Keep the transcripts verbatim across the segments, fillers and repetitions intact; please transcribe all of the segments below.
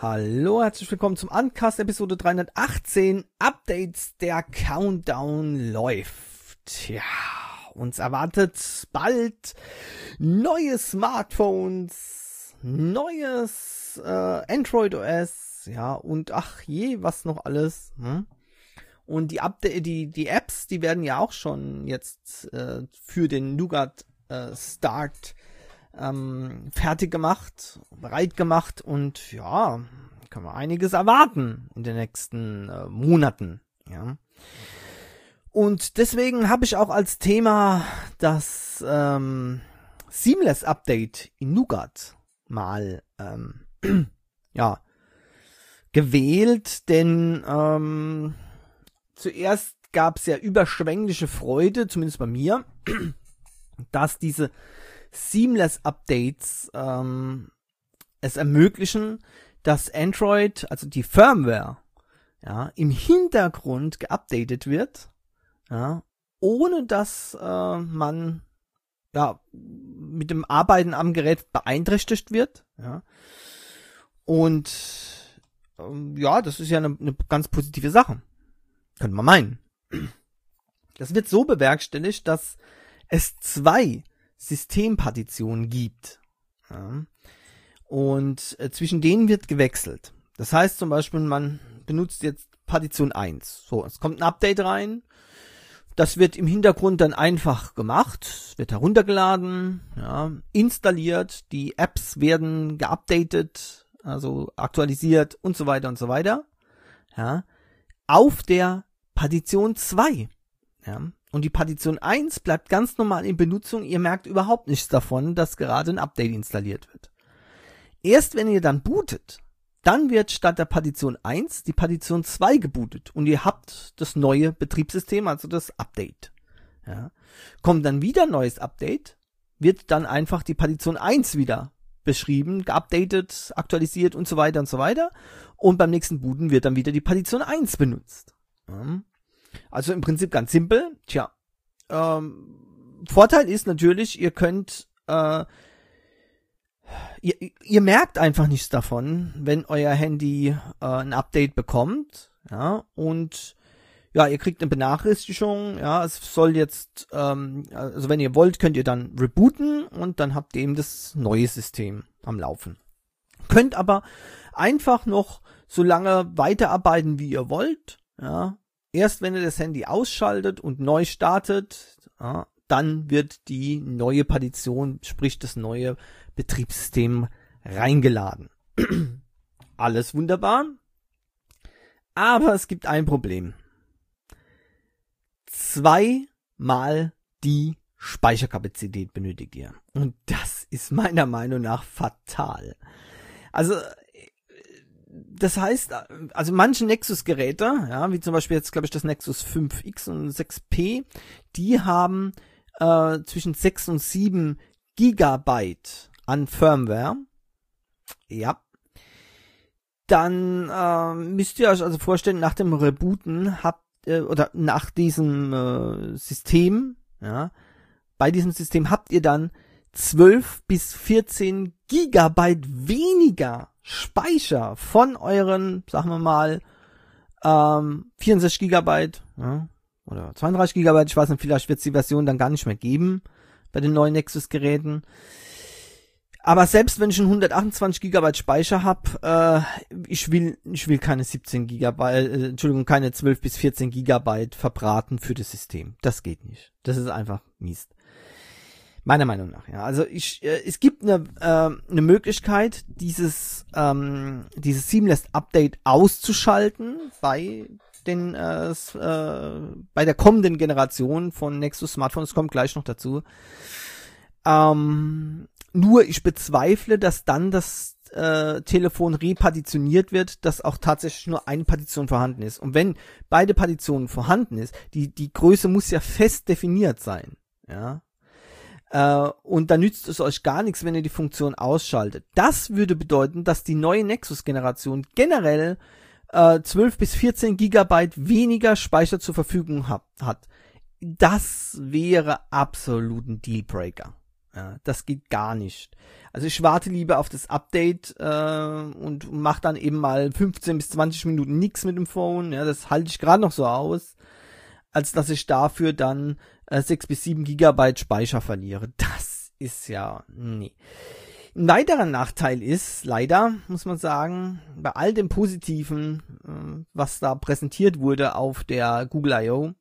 Hallo, herzlich willkommen zum Uncast Episode dreihundertachtzehn. Updates, der Countdown läuft. Ja, uns erwartet bald neue Smartphones, neues äh, Android O S, ja, und ach je, was noch alles. Hm? Und die, Update, die, die Apps, die werden ja auch schon jetzt äh, für den Nougat äh, Start Ähm, fertig gemacht, bereit gemacht und ja, kann man einiges erwarten in den nächsten äh, Monaten, ja. Und deswegen habe ich auch als Thema das ähm, Seamless Update in Nougat mal ähm, ja gewählt, denn ähm, zuerst gab es ja überschwängliche Freude, zumindest bei mir, dass diese Seamless Updates ähm, es ermöglichen, dass Android, also die Firmware, ja, im Hintergrund geupdatet wird, ja, ohne dass äh, man ja mit dem Arbeiten am Gerät beeinträchtigt wird, ja. Und ähm, ja, das ist ja eine, eine ganz positive Sache. Könnte man meinen. Das wird so bewerkstelligt, dass es zwei Systempartitionen gibt. Ja. Und äh, zwischen denen wird gewechselt. Das heißt zum Beispiel, man benutzt jetzt Partition eins. So, es kommt ein Update rein. Das wird im Hintergrund dann einfach gemacht, wird heruntergeladen, ja, installiert, die Apps werden geupdatet, also aktualisiert und so weiter und so weiter. Ja, auf der Partition zwei. Ja. Und die Partition eins bleibt ganz normal in Benutzung. Ihr merkt überhaupt nichts davon, dass gerade ein Update installiert wird. Erst wenn ihr dann bootet, dann wird statt der Partition eins die Partition zwei gebootet. Und ihr habt das neue Betriebssystem, also das Update. Ja. Kommt dann wieder ein neues Update, wird dann einfach die Partition eins wieder beschrieben, geupdatet, aktualisiert und so weiter und so weiter. Und beim nächsten Booten wird dann wieder die Partition eins benutzt. Ja. Also im Prinzip ganz simpel. Tja, ähm, Vorteil ist natürlich, ihr könnt, äh, ihr, ihr merkt einfach nichts davon, wenn euer Handy äh, ein Update bekommt, ja, und ja, ihr kriegt eine Benachrichtigung, ja, es soll jetzt, ähm, also wenn ihr wollt, könnt ihr dann rebooten und dann habt ihr eben das neue System am Laufen. Könnt aber einfach noch so lange weiterarbeiten, wie ihr wollt, ja. Erst wenn ihr das Handy ausschaltet und neu startet, ja, dann wird die neue Partition, sprich das neue Betriebssystem, reingeladen. Alles wunderbar. Aber es gibt ein Problem. Zweimal die Speicherkapazität benötigt ihr. Und das ist meiner Meinung nach fatal. Also das heißt, also manche Nexus-Geräte, ja, wie zum Beispiel jetzt, glaube ich, das Nexus fünf X und sechs P, die haben äh, zwischen sechs und sieben Gigabyte an Firmware. Ja. Dann äh, müsst ihr euch also vorstellen, nach dem Rebooten habt äh, oder nach diesem äh, System, ja, bei diesem System habt ihr dann zwölf bis vierzehn Gigabyte weniger Speicher von euren, sagen wir mal, ähm, vierundsechzig Gigabyte, ja, oder zweiunddreißig Gigabyte, ich weiß nicht, vielleicht wird es die Version dann gar nicht mehr geben bei den neuen Nexus-Geräten. Aber selbst wenn ich einen hundertachtundzwanzig Gigabyte Speicher habe, äh, ich will, ich will keine siebzehn Gigabyte, äh, Entschuldigung, keine zwölf bis vierzehn Gigabyte verbraten für das System. Das geht nicht. Das ist einfach Mist. Meiner Meinung nach, ja. Also ich, äh, es gibt eine äh, eine Möglichkeit, dieses ähm, dieses Seamless Update auszuschalten bei den äh, äh, bei der kommenden Generation von Nexus Smartphones. Das kommt gleich noch dazu. Ähm, nur ich bezweifle, dass dann das äh, Telefon repartitioniert wird, dass auch tatsächlich nur eine Partition vorhanden ist. Und wenn beide Partitionen vorhanden ist, die die Größe muss ja fest definiert sein, ja. Uh, und da nützt es euch gar nichts, wenn ihr die Funktion ausschaltet. Das würde bedeuten, dass die neue Nexus-Generation generell uh, zwölf bis vierzehn Gigabyte weniger Speicher zur Verfügung hab, hat. Das wäre absolut ein Dealbreaker. Ja, das geht gar nicht. Also ich warte lieber auf das Update äh, und mache dann eben mal fünfzehn bis zwanzig Minuten nichts mit dem Phone. Ja, das halte ich gerade noch so aus, als dass ich dafür dann äh, sechs bis sieben Gigabyte Speicher verliere. Das ist ja, nee. Ein weiterer Nachteil ist, leider, muss man sagen, bei all dem Positiven, äh, was da präsentiert wurde auf der Google I O,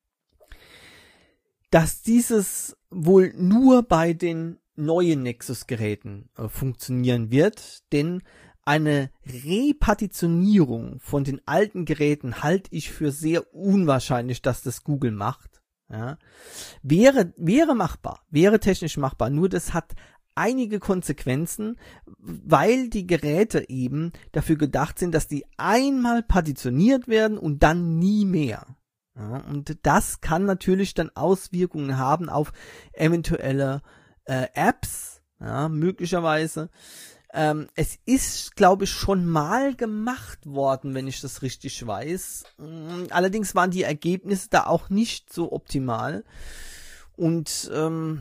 dass dieses wohl nur bei den neuen Nexus-Geräten äh, funktionieren wird, denn eine Repartitionierung von den alten Geräten halte ich für sehr unwahrscheinlich, dass das Google macht. Ja. Wäre, wäre machbar, wäre technisch machbar, nur das hat einige Konsequenzen, weil die Geräte eben dafür gedacht sind, dass die einmal partitioniert werden und dann nie mehr. Ja, und das kann natürlich dann Auswirkungen haben auf eventuelle äh, Apps, ja, möglicherweise. Ähm, es ist, glaube ich, schon mal gemacht worden, wenn ich das richtig weiß. Allerdings waren die Ergebnisse da auch nicht so optimal. Und ähm,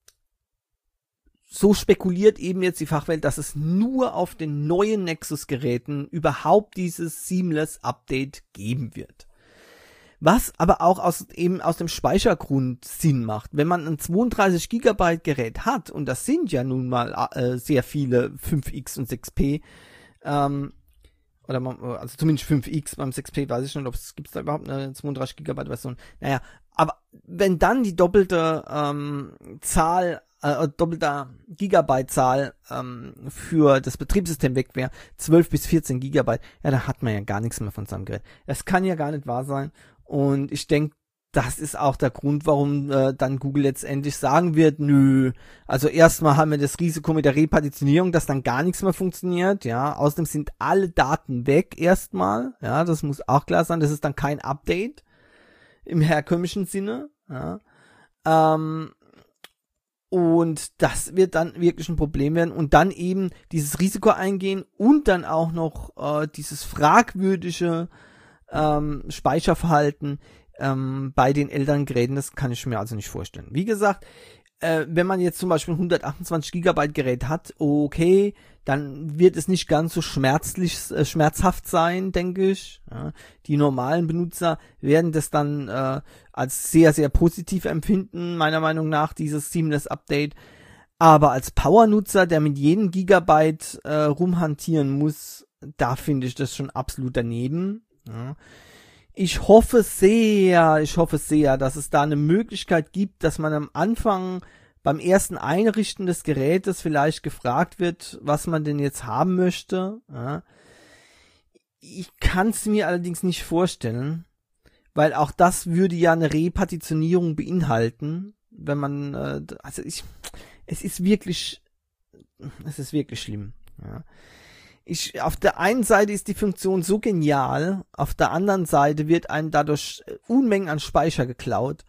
so spekuliert eben jetzt die Fachwelt, dass es nur auf den neuen Nexus-Geräten überhaupt dieses Seamless Update geben wird. Was aber auch aus, eben aus dem Speichergrund Sinn macht. Wenn man ein zweiunddreißig Gigabyte Gerät hat, und das sind ja nun mal äh, sehr viele fünf X und sechs P, ähm, oder man, also zumindest fünf X, beim sechs P weiß ich nicht, ob es gibt da überhaupt eine zweiunddreißig Gigabyte Version. Naja, aber wenn dann die doppelte ähm, Zahl, äh, doppelte Gigabyte-Zahl ähm, für das Betriebssystem weg wäre, zwölf bis vierzehn Gigabyte, ja, da hat man ja gar nichts mehr von seinem Gerät. Das kann ja gar nicht wahr sein. Und ich denke, das ist auch der Grund, warum äh, dann Google letztendlich sagen wird, nö, also erstmal haben wir das Risiko mit der Repartitionierung, dass dann gar nichts mehr funktioniert, ja, außerdem sind alle Daten weg erstmal, ja, das muss auch klar sein, das ist dann kein Update im herkömmlichen Sinne, ja, ähm, und das wird dann wirklich ein Problem werden und dann eben dieses Risiko eingehen und dann auch noch äh, dieses fragwürdige ähm, Speicherverhalten ähm, bei den älteren Geräten, das kann ich mir also nicht vorstellen. Wie gesagt, äh, wenn man jetzt zum Beispiel ein hundertachtundzwanzig Gigabyte Gerät hat, okay, dann wird es nicht ganz so schmerzlich, äh, schmerzhaft sein, denke ich. Ja, die normalen Benutzer werden das dann äh, als sehr, sehr positiv empfinden, meiner Meinung nach, dieses Seamless Update. Aber als Power-Nutzer, der mit jedem Gigabyte äh, rumhantieren muss, da finde ich das schon absolut daneben. Ja. Ich hoffe sehr, ich hoffe sehr, dass es da eine Möglichkeit gibt, dass man am Anfang beim ersten Einrichten des Gerätes vielleicht gefragt wird, was man denn jetzt haben möchte. Ja. Ich kann es mir allerdings nicht vorstellen, weil auch das würde ja eine Repartitionierung beinhalten, wenn man, äh, also ich, es ist wirklich, es ist wirklich schlimm. Ja. Ich, auf der einen Seite ist die Funktion so genial, auf der anderen Seite wird einem dadurch Unmengen an Speicher geklaut.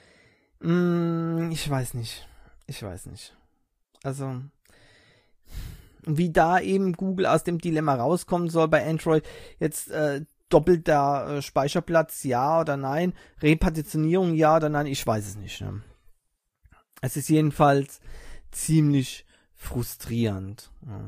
Hm, ich weiß nicht. Ich weiß nicht. Also, wie da eben Google aus dem Dilemma rauskommen soll bei Android, jetzt äh, doppelter äh, Speicherplatz, ja oder nein, Repartitionierung, ja oder nein, ich weiß es nicht. Ne? Es ist jedenfalls ziemlich frustrierend. Ja.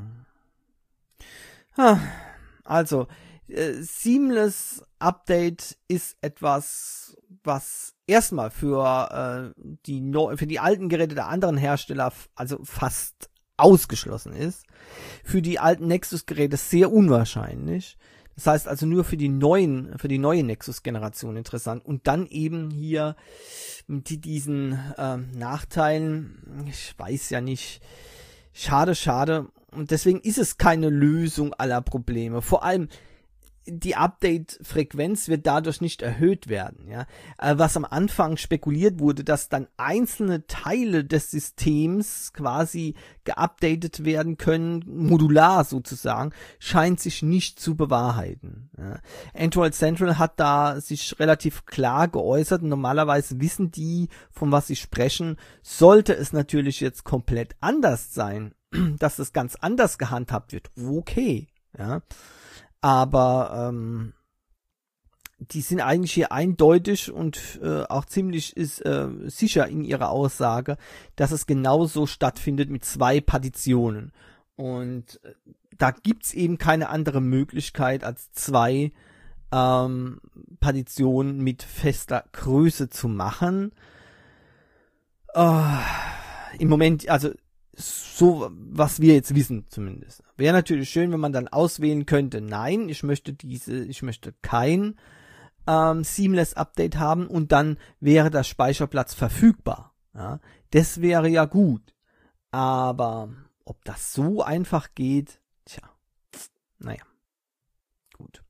Also, äh, Seamless Update ist etwas, was erstmal für äh, die no- für die alten Geräte der anderen Hersteller f- also fast ausgeschlossen ist. Für die alten Nexus-Geräte sehr unwahrscheinlich. Das heißt also nur für die neuen, für die neue Nexus-Generation interessant. Und dann eben hier mit diesen äh, Nachteilen, ich weiß ja nicht, schade, schade. Und deswegen ist es keine Lösung aller Probleme. Vor allem die Update-Frequenz wird dadurch nicht erhöht werden. Ja, was am Anfang spekuliert wurde, dass dann einzelne Teile des Systems quasi geupdatet werden können, modular sozusagen, scheint sich nicht zu bewahrheiten. Ja. Android Central hat da sich relativ klar geäußert. Normalerweise wissen die, von was sie sprechen. Sollte es natürlich jetzt komplett anders sein, dass das ganz anders gehandhabt wird, okay, ja, aber ähm, die sind eigentlich hier eindeutig und äh, auch ziemlich ist, äh, sicher in ihrer Aussage, dass es genauso stattfindet mit zwei Partitionen. Und äh, da gibt's eben keine andere Möglichkeit, als zwei ähm, Partitionen mit fester Größe zu machen. Äh, Im Moment, also so, was wir jetzt wissen zumindest. Wäre natürlich schön, wenn man dann auswählen könnte, nein, ich möchte diese, ich möchte kein ähm, Seamless Update haben und dann wäre der Speicherplatz verfügbar. Ja, das wäre ja gut. Aber ob das so einfach geht, tja, naja, gut.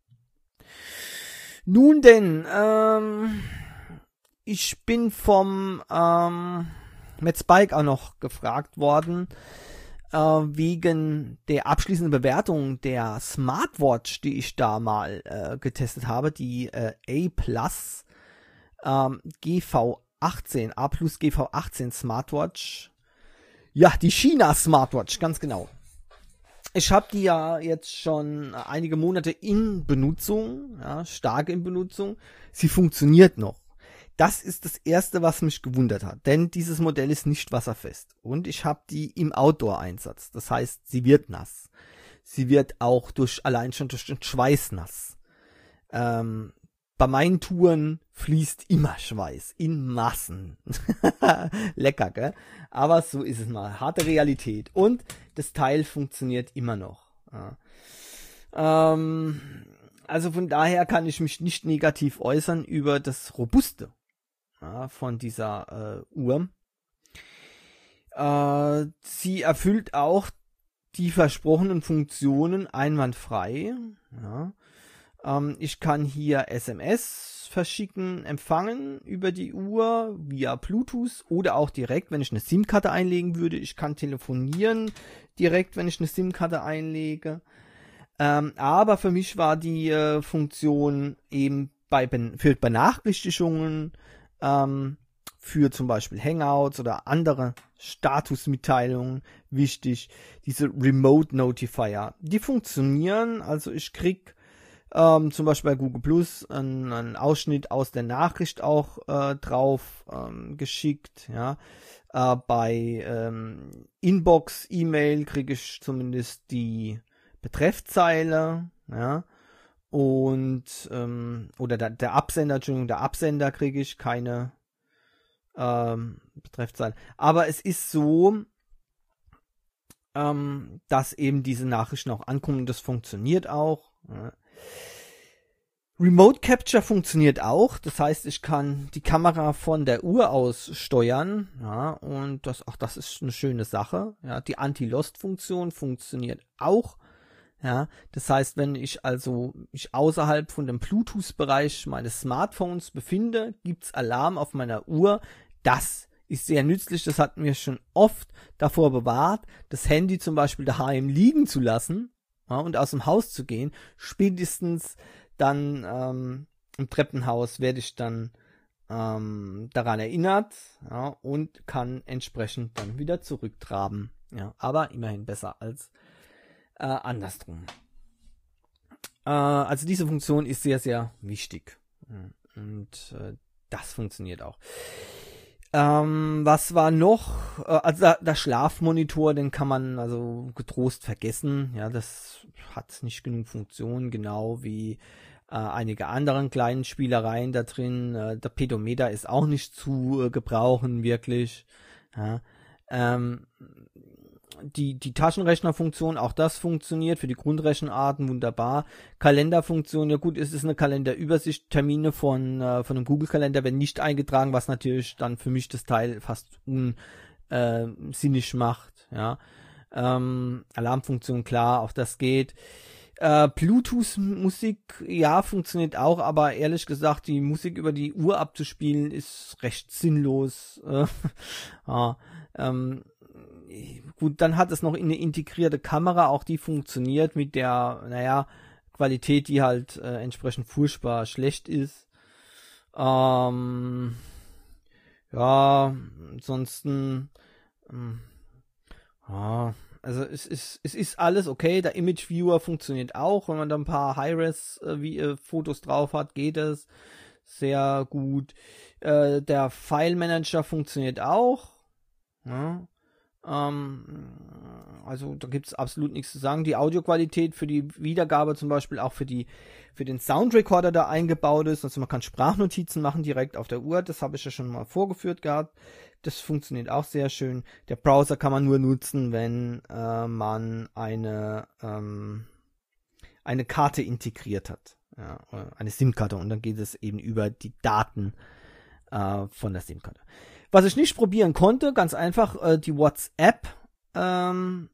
Nun denn, ähm, ich bin vom ähm, Matt Spike auch noch gefragt worden, äh, wegen der abschließenden Bewertung der Smartwatch, die ich da mal äh, getestet habe, die äh, A Plus ähm, G V achtzehn, A Plus G V achtzehn Smartwatch. Ja, die China Smartwatch, ganz genau. Ich habe die ja jetzt schon einige Monate in Benutzung, ja, stark in Benutzung. Sie funktioniert noch. Das ist das Erste, was mich gewundert hat, denn dieses Modell ist nicht wasserfest und ich habe die im Outdoor-Einsatz. Das heißt, sie wird nass. Sie wird auch durch allein schon durch den Schweiß nass. Ähm, bei meinen Touren fließt immer Schweiß in Massen. Lecker, gell? Aber so ist es mal. Harte Realität. Und das Teil funktioniert immer noch. Ja. Ähm, also von daher kann ich mich nicht negativ äußern über das Robuste, ja, von dieser äh, Uhr. Äh, sie erfüllt auch die versprochenen Funktionen einwandfrei. Ja. Ähm, ich kann hier S M S verschicken, empfangen über die Uhr via Bluetooth oder auch direkt, wenn ich eine SIM-Karte einlegen würde. Ich kann telefonieren direkt, wenn ich eine SIM-Karte einlege. Ähm, aber für mich war die äh, Funktion eben bei ben- für Benachrichtigungen, ähm, für zum Beispiel Hangouts oder andere Statusmitteilungen wichtig. Diese Remote Notifier, die funktionieren. Also ich krieg ähm, zum Beispiel bei Google Plus einen, einen Ausschnitt aus der Nachricht auch äh, drauf ähm, geschickt. Ja, äh, bei ähm, Inbox E-Mail kriege ich zumindest die Betreffzeile, ja, und ähm, oder der, der Absender, Entschuldigung, der Absender kriege ich keine ähm, Betreffzeile. Aber es ist so, ähm, dass eben diese Nachrichten auch ankommen und das funktioniert auch. Ja. Remote Capture funktioniert auch, das heißt, ich kann die Kamera von der Uhr aus steuern, ja, und das, auch das ist eine schöne Sache. Ja, die Anti-Lost-Funktion funktioniert auch. Ja, das heißt, wenn ich also mich außerhalb von dem Bluetooth-Bereich meines Smartphones befinde, gibt's Alarm auf meiner Uhr. Das ist sehr nützlich, das hat mir schon oft davor bewahrt, das Handy zum Beispiel daheim liegen zu lassen, ja, und aus dem Haus zu gehen. Spätestens dann ähm, im Treppenhaus werde ich dann ähm, daran erinnert, ja, und kann entsprechend dann wieder zurücktraben. Ja, aber immerhin besser als Äh, andersrum. Äh, also diese Funktion ist sehr, sehr wichtig. Und äh, das funktioniert auch. Ähm, was war noch? Äh, also der, der Schlafmonitor, den kann man also getrost vergessen. Ja, das hat nicht genug Funktion, genau wie äh, einige anderen kleinen Spielereien da drin. Äh, der Pedometer ist auch nicht zu äh, gebrauchen, wirklich. Ja, ähm, Die, die Taschenrechnerfunktion, auch das funktioniert für die Grundrechenarten wunderbar. Kalenderfunktion, ja gut, es ist eine Kalenderübersicht. Termine von, äh, von einem Google-Kalender werden nicht eingetragen, was natürlich dann für mich das Teil fast unsinnig macht. Ja. Ähm, Alarmfunktion, klar, auch das geht. Äh, Bluetooth-Musik, ja, funktioniert auch, aber ehrlich gesagt, die Musik über die Uhr abzuspielen, ist recht sinnlos. Äh, ja, ähm, Gut, dann hat es noch eine integrierte Kamera, auch die funktioniert mit der, naja, Qualität, die halt äh, entsprechend furchtbar schlecht ist. Ähm, ja, ansonsten, ähm, ja, also es ist, es ist alles okay. Der Image Viewer funktioniert auch. Wenn man da ein paar High-Res-Fotos drauf hat, geht es sehr gut. Äh, der File Manager funktioniert auch. Ja. Ähm, also da gibt es absolut nichts zu sagen. Die Audioqualität für die Wiedergabe zum Beispiel auch für die für den Soundrecorder da eingebaut ist. Also man kann Sprachnotizen machen direkt auf der Uhr. Das habe ich ja schon mal vorgeführt gehabt. Das funktioniert auch sehr schön. Der Browser kann man nur nutzen, wenn äh, man eine ähm, eine Karte integriert hat. Ja, eine SIM-Karte. Und dann geht es eben über die Daten äh, von der SIM-Karte. Was ich nicht probieren konnte, ganz einfach, äh, die WhatsApp ähm,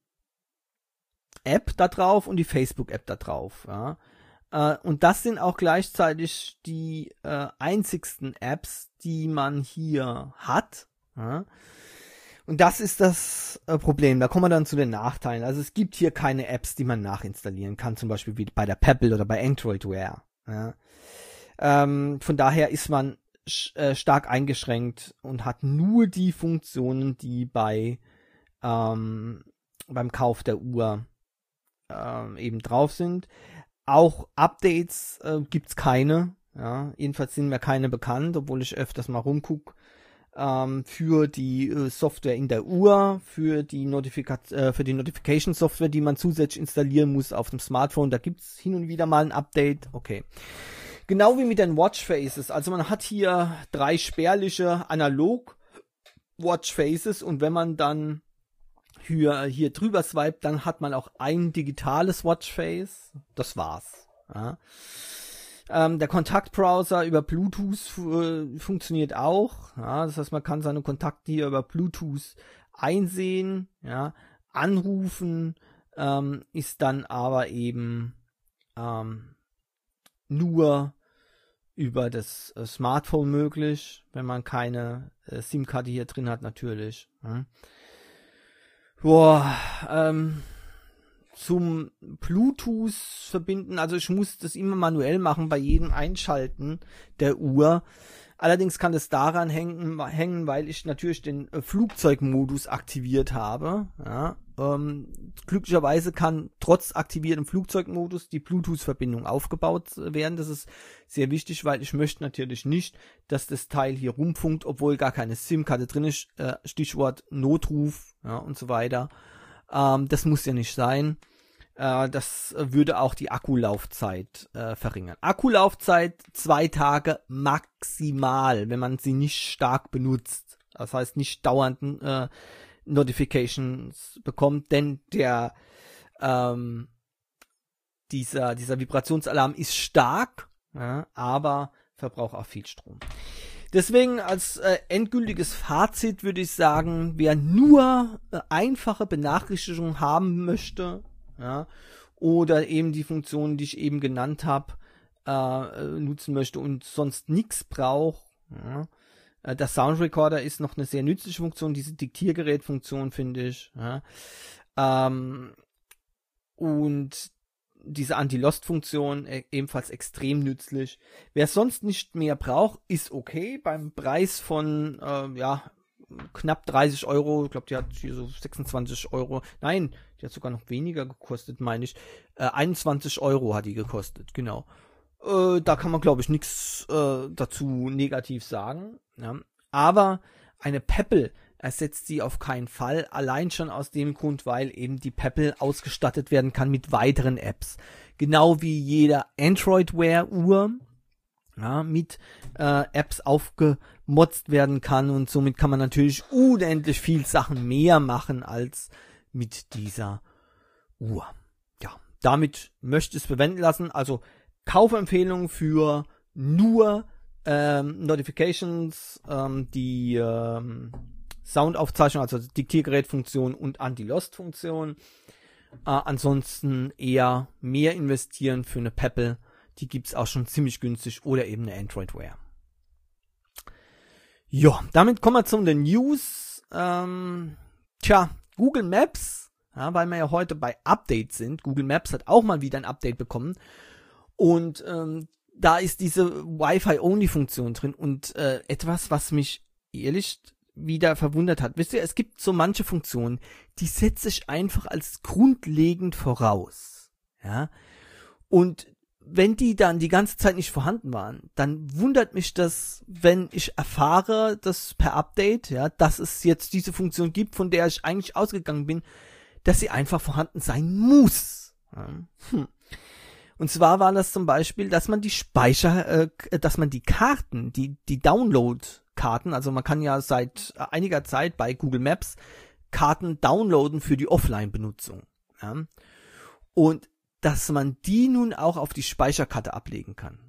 App da drauf und die Facebook App da drauf. Ja. Äh, und das sind auch gleichzeitig die äh, einzigsten Apps, die man hier hat. Ja. Und das ist das äh, Problem. Da kommen wir dann zu den Nachteilen. Also es gibt hier keine Apps, die man nachinstallieren kann, zum Beispiel wie bei der Pebble oder bei Android Wear. Ja. Ähm, von daher ist man stark eingeschränkt und hat nur die Funktionen, die bei ähm, beim Kauf der Uhr ähm, eben drauf sind. Auch Updates äh, gibt's keine. Ja, jedenfalls sind mir keine bekannt, obwohl ich öfters mal rumgucke ähm, für die äh, Software in der Uhr, für die Notifikat äh, für die Notification Software, die man zusätzlich installieren muss auf dem Smartphone. Da gibt's hin und wieder mal ein Update. Okay. Genau wie mit den Watchfaces. Also man hat hier drei spärliche analog Watchfaces und wenn man dann hier, hier drüber swipet, dann hat man auch ein digitales Watchface. Das war's. Ja. Ähm, der Kontaktbrowser über Bluetooth äh, funktioniert auch. Ja. Das heißt, man kann seine Kontakte hier über Bluetooth einsehen, ja, anrufen, ähm, ist dann aber eben ähm, nur über das äh, Smartphone möglich, wenn man keine äh, SIM-Karte hier drin hat, natürlich. Ja. Boah, ähm, zum Bluetooth verbinden, also ich muss das immer manuell machen bei jedem Einschalten der Uhr. Allerdings kann es daran hängen, hängen weil ich natürlich den äh, Flugzeugmodus aktiviert habe. Ja, ähm, glücklicherweise kann trotz aktiviertem Flugzeugmodus die Bluetooth-Verbindung aufgebaut werden. Das ist sehr wichtig, weil ich möchte natürlich nicht, dass das Teil hier rumfunkt, obwohl gar keine SIM-Karte drin ist. Äh, Stichwort Notruf, ja, und so weiter. Ähm, das muss ja nicht sein. Äh, das würde auch die Akkulaufzeit äh, verringern. Akkulaufzeit zwei Tage maximal, wenn man sie nicht stark benutzt. Das heißt nicht dauernd äh, Notifications bekommt, denn der ähm, dieser dieser Vibrationsalarm ist stark, ja, aber verbraucht auch viel Strom. Deswegen als äh, endgültiges Fazit würde ich sagen, wer nur äh, einfache Benachrichtigungen haben möchte, ja, oder eben die Funktionen, die ich eben genannt habe, äh, nutzen möchte und sonst nichts braucht, ja. Der Soundrecorder ist noch eine sehr nützliche Funktion, diese Diktiergerätfunktion finde ich. Ja. Ähm, und diese Anti-Lost-Funktion äh, ebenfalls extrem nützlich. Wer sonst nicht mehr braucht, ist okay. Beim Preis von äh, ja knapp dreißig Euro, ich glaube, die hat hier so sechsundzwanzig Euro. Nein, die hat sogar noch weniger gekostet, meine ich. Äh, einundzwanzig Euro hat die gekostet, genau. Äh, da kann man, glaube ich, nichts äh, dazu negativ sagen. Ja. Aber eine Pebble ersetzt sie auf keinen Fall. Allein schon aus dem Grund, weil eben die Pebble ausgestattet werden kann mit weiteren Apps. Genau wie jeder Android Wear Uhr, ja, mit äh, Apps aufgemotzt werden kann. Und somit kann man natürlich unendlich viel Sachen mehr machen als mit dieser Uhr. Ja, damit möchte ich es bewenden lassen. Also Kaufempfehlung für nur ähm, Notifications, ähm, die ähm, Soundaufzeichnung, also Diktiergerätfunktion und Anti-Lost-Funktion. Äh, ansonsten eher mehr investieren für eine Pebble. Die gibt's auch schon ziemlich günstig oder eben eine Android Wear. Ja, damit kommen wir zu den News. Ähm, tja, Google Maps, ja, weil wir ja heute bei Updates sind. Google Maps hat auch mal wieder ein Update bekommen. Und ähm, da ist diese Wi-Fi-Only-Funktion drin und äh, etwas, was mich ehrlich wieder verwundert hat. Wisst ihr, es gibt so manche Funktionen, die setze ich einfach als grundlegend voraus. Ja. Und wenn die dann die ganze Zeit nicht vorhanden waren, dann wundert mich das, wenn ich erfahre, dass per Update, ja, dass es jetzt diese Funktion gibt, von der ich eigentlich ausgegangen bin, dass sie einfach vorhanden sein muss. Ja. Hm. Und zwar war das zum Beispiel, dass man die Speicher, äh, dass man die Karten, die die Download-Karten, also man kann ja seit einiger Zeit bei Google Maps Karten downloaden für die Offline-Benutzung. Ja. Und dass man die nun auch auf die Speicherkarte ablegen kann.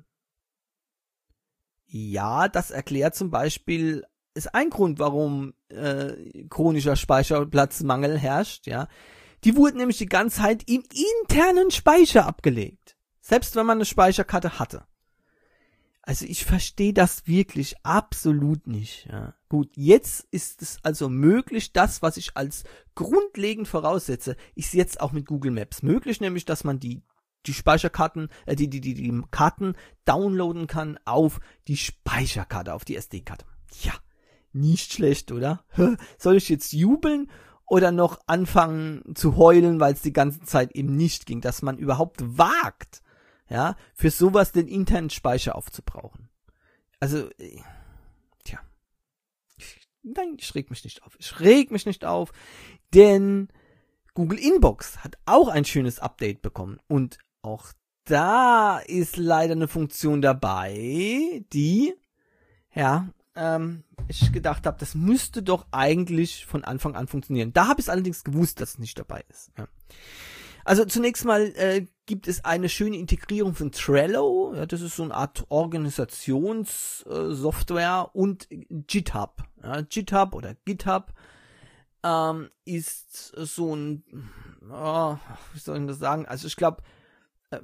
Ja, das erklärt zum Beispiel, ist ein Grund, warum äh, chronischer Speicherplatzmangel herrscht. Ja, die wurden nämlich die ganze Zeit im internen Speicher abgelegt. Selbst wenn man eine Speicherkarte hatte. Also ich verstehe das wirklich absolut nicht. Ja. Gut, jetzt ist es also möglich, das, was ich als grundlegend voraussetze, ist jetzt auch mit Google Maps möglich, nämlich, dass man die die Speicherkarten, äh, die, die, die, die Karten downloaden kann auf die Speicherkarte, auf die S D-Karte. Ja, nicht schlecht, oder? Soll ich jetzt jubeln oder noch anfangen zu heulen, weil es die ganze Zeit eben nicht ging, dass man überhaupt wagt, ja, für sowas den internen Speicher aufzubrauchen. Also, äh, tja. Nein, ich reg mich nicht auf. Ich reg mich nicht auf, denn Google Inbox hat auch ein schönes Update bekommen. Und auch da ist leider eine Funktion dabei, die, ja, ähm, ich gedacht habe, das müsste doch eigentlich von Anfang an funktionieren. Da habe ich es allerdings gewusst, dass es nicht dabei ist. Ja. Also zunächst mal äh, gibt es eine schöne Integrierung von Trello, ja, das ist so eine Art Organisationssoftware, äh, und GitHub. Ja, GitHub oder GitHub ähm, ist so ein, oh, wie soll ich das sagen, also ich glaube, äh,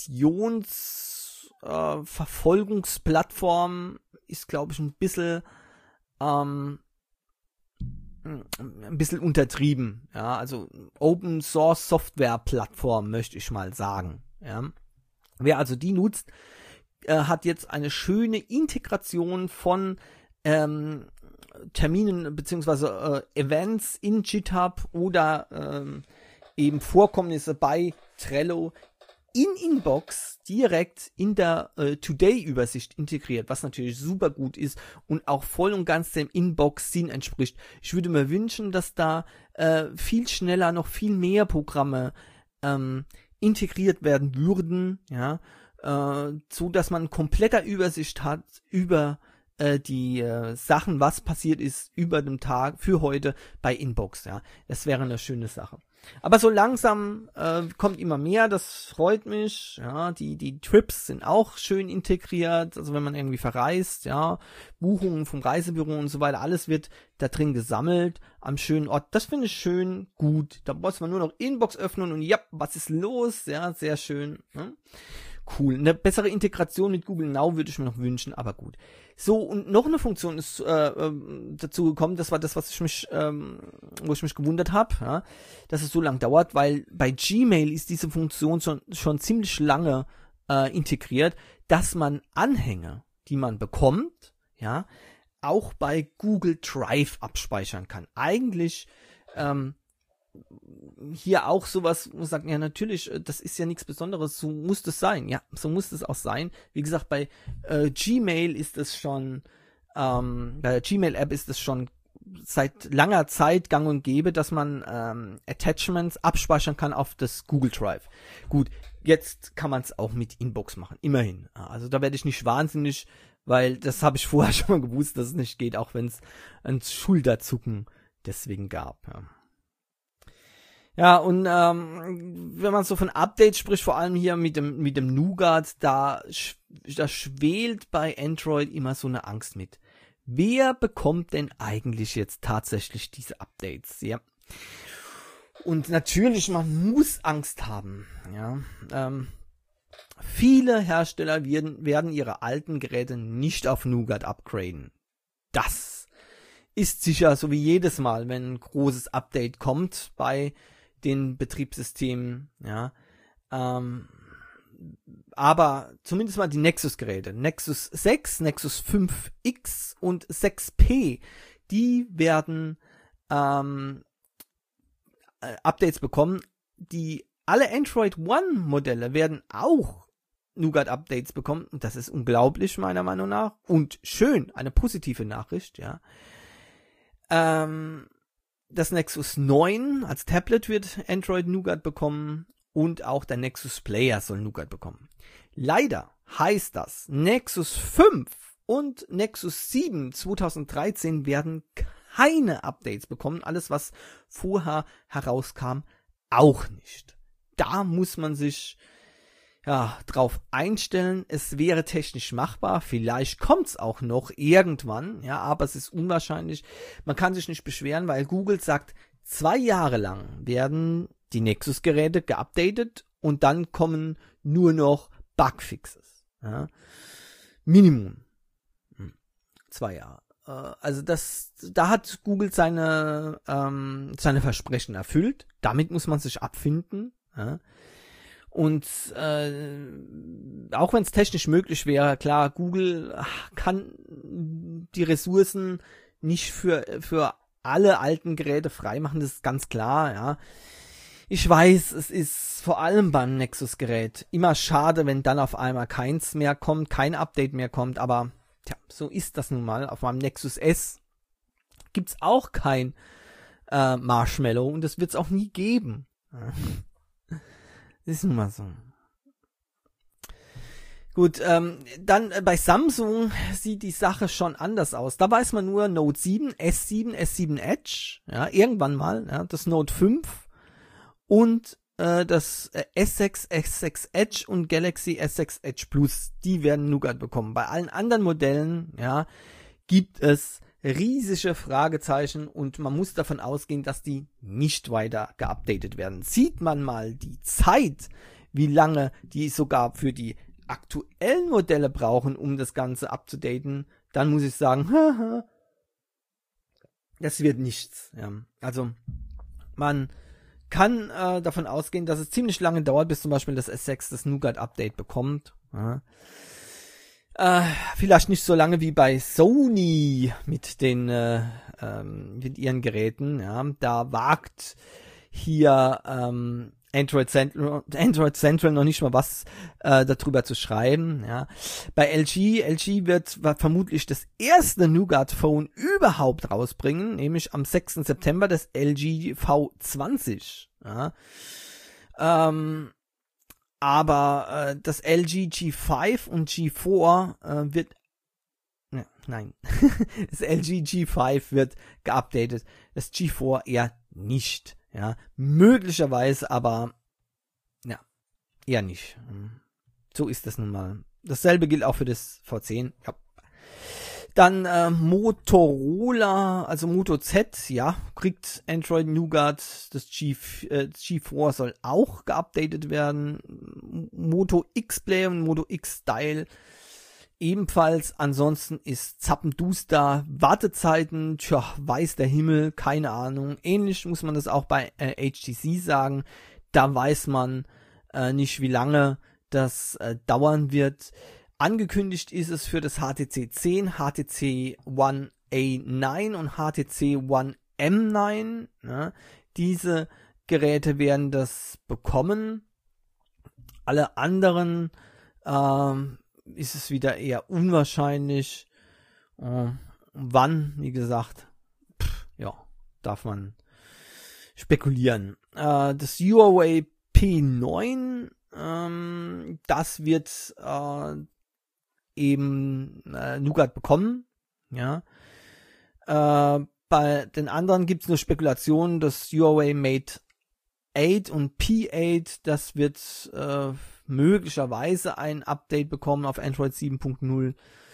Versionsverfolgungsplattform äh, ist, glaube ich, ein bisschen ähm, ein bisschen untertrieben, ja, also Open Source Software Plattform möchte ich mal sagen, ja. Wer also die nutzt, äh, hat jetzt eine schöne Integration von ähm, Terminen beziehungsweise äh, Events in GitHub oder ähm, eben Vorkommnisse bei Trello in Inbox direkt in der äh, Today-Übersicht integriert, was natürlich super gut ist und auch voll und ganz dem Inbox-Sinn entspricht. Ich würde mir wünschen, dass da äh, viel schneller noch viel mehr Programme ähm, integriert werden würden, ja, äh, so dass man kompletter Übersicht hat über äh, die äh, Sachen, was passiert ist über den Tag für heute bei Inbox, ja. Das wäre eine schöne Sache. Aber so langsam äh, kommt immer mehr, das freut mich, ja, die die Trips sind auch schön integriert, also wenn man irgendwie verreist, ja, Buchungen vom Reisebüro und so weiter, alles wird da drin gesammelt, am schönen Ort, das finde ich schön gut, da muss man nur noch Inbox öffnen und ja, was ist los, ja, sehr schön, ne? Cool, eine bessere Integration mit Google Now würde ich mir noch wünschen, aber gut. So, und noch eine Funktion ist äh, äh, dazu gekommen, das war das, was ich mich, ähm, wo ich mich gewundert habe, ja, dass es so lang dauert, weil bei Gmail ist diese Funktion schon, schon ziemlich lange äh, integriert, dass man Anhänge, die man bekommt, ja, auch bei Google Drive abspeichern kann. Eigentlich ähm, hier auch sowas, wo man sagt, ja natürlich, das ist ja nichts Besonderes, so muss das sein, ja, so muss das auch sein. Wie gesagt, bei äh, Gmail ist es schon, ähm, bei der Gmail-App ist es schon seit langer Zeit gang und gäbe, dass man ähm, Attachments abspeichern kann auf das Google Drive. Gut, jetzt kann man es auch mit Inbox machen, immerhin. Also da werde ich nicht wahnsinnig, weil das habe ich vorher schon mal gewusst, dass es nicht geht, auch wenn es ein Schulterzucken deswegen gab, ja. Ja, und ähm, wenn man so von Updates spricht, vor allem hier mit dem mit dem Nougat, da, da schwelt bei Android immer so eine Angst mit. Wer bekommt denn eigentlich jetzt tatsächlich diese Updates? Ja. Und natürlich, man muss Angst haben. Ja. Ähm, viele Hersteller werden, werden ihre alten Geräte nicht auf Nougat upgraden. Das ist sicher, so wie jedes Mal, wenn ein großes Update kommt bei den Betriebssystemen, ja, ähm, aber zumindest mal die Nexus-Geräte, Nexus sechs, Nexus fünf X und sechs P, die werden ähm, äh, Updates bekommen. Die alle Android One Modelle werden auch Nougat-Updates bekommen. Und das ist unglaublich, meiner Meinung nach. Und schön, eine positive Nachricht, ja. Ähm, das Nexus neun als Tablet wird Android Nougat bekommen. Und auch der Nexus Player soll Nougat bekommen. Leider heißt das, Nexus fünf und Nexus sieben zweitausenddreizehn werden keine Updates bekommen. Alles, was vorher herauskam, auch nicht. Da muss man sich ja drauf einstellen. Es wäre technisch machbar. Vielleicht kommt es auch noch irgendwann. Ja, aber es ist unwahrscheinlich. Man kann sich nicht beschweren, weil Google sagt, zwei Jahre lang werden die Nexus-Geräte geupdatet und dann kommen nur noch Bugfixes. Ja. Minimum. Hm. Zwei Jahre. Äh, also das, da hat Google seine, ähm, seine Versprechen erfüllt. Damit muss man sich abfinden. Ja. Und äh, auch wenn es technisch möglich wäre, klar, Google kann die Ressourcen nicht für, für alle alten Geräte freimachen, das ist ganz klar, ja. Ich weiß, es ist vor allem beim Nexus-Gerät immer schade, wenn dann auf einmal keins mehr kommt, kein Update mehr kommt, aber tja, so ist das nun mal. Auf meinem Nexus S gibt's auch kein äh, Marshmallow und das wird's auch nie geben. Das ist nun mal so. Gut, ähm, dann äh, bei Samsung sieht die Sache schon anders aus. Da weiß man nur Note sieben, S sieben, S sieben Edge, ja, irgendwann mal, ja, das Note fünf und äh, das äh, S sechs, S sechs Edge und Galaxy S sechs Edge Plus, die werden Nougat bekommen. Bei allen anderen Modellen, ja, gibt es riesige Fragezeichen und man muss davon ausgehen, dass die nicht weiter geupdatet werden. Sieht man mal die Zeit, wie lange die sogar für die aktuellen Modelle brauchen, um das Ganze abzudaten, dann muss ich sagen, haha, das wird nichts. Ja. Also man kann äh, davon ausgehen, dass es ziemlich lange dauert, bis zum Beispiel das S sechs das Nougat-Update bekommt. Ja. Äh, vielleicht nicht so lange wie bei Sony mit den äh, ähm, mit ihren Geräten. Ja. Da wagt hier ähm, Android Central, Android Central noch nicht mal was äh, darüber zu schreiben. Ja. Bei L G, L G wird vermutlich das erste Nougat-Phone überhaupt rausbringen, nämlich am sechsten September das L G V zwanzig. Ja. Ähm, aber äh, das L G G fünf und G vier äh, wird ne, nein, das L G G fünf wird geupdatet, das G vier eher nicht. Ja, möglicherweise, aber ja, eher nicht. So ist das nun mal. Dasselbe gilt auch für das V zehn. Ja. Dann äh, Motorola, also Moto Z, ja, kriegt Android Nougat. Das G, äh, G vier soll auch geupdatet werden. Moto X-Play und Moto X-Style ebenfalls. Ansonsten ist zappenduster, Wartezeiten, tja, weiß der Himmel, keine Ahnung. Ähnlich muss man das auch bei äh, H T C sagen. Da weiß man äh, nicht, wie lange das äh, dauern wird. Angekündigt ist es für das H T C zehn, H T C One A neun und H T C One M neun. Ne? Diese Geräte werden das bekommen. Alle anderen ähm, ist es wieder eher unwahrscheinlich. Äh, wann, wie gesagt, pff, ja, darf man spekulieren. Äh, das Huawei P neun, ähm, das wird äh, eben äh, Nougat bekommen. Ja. Äh, bei den anderen gibt es nur Spekulationen, dass Huawei Mate acht und P acht, das wird äh, möglicherweise ein Update bekommen auf Android sieben Punkt null.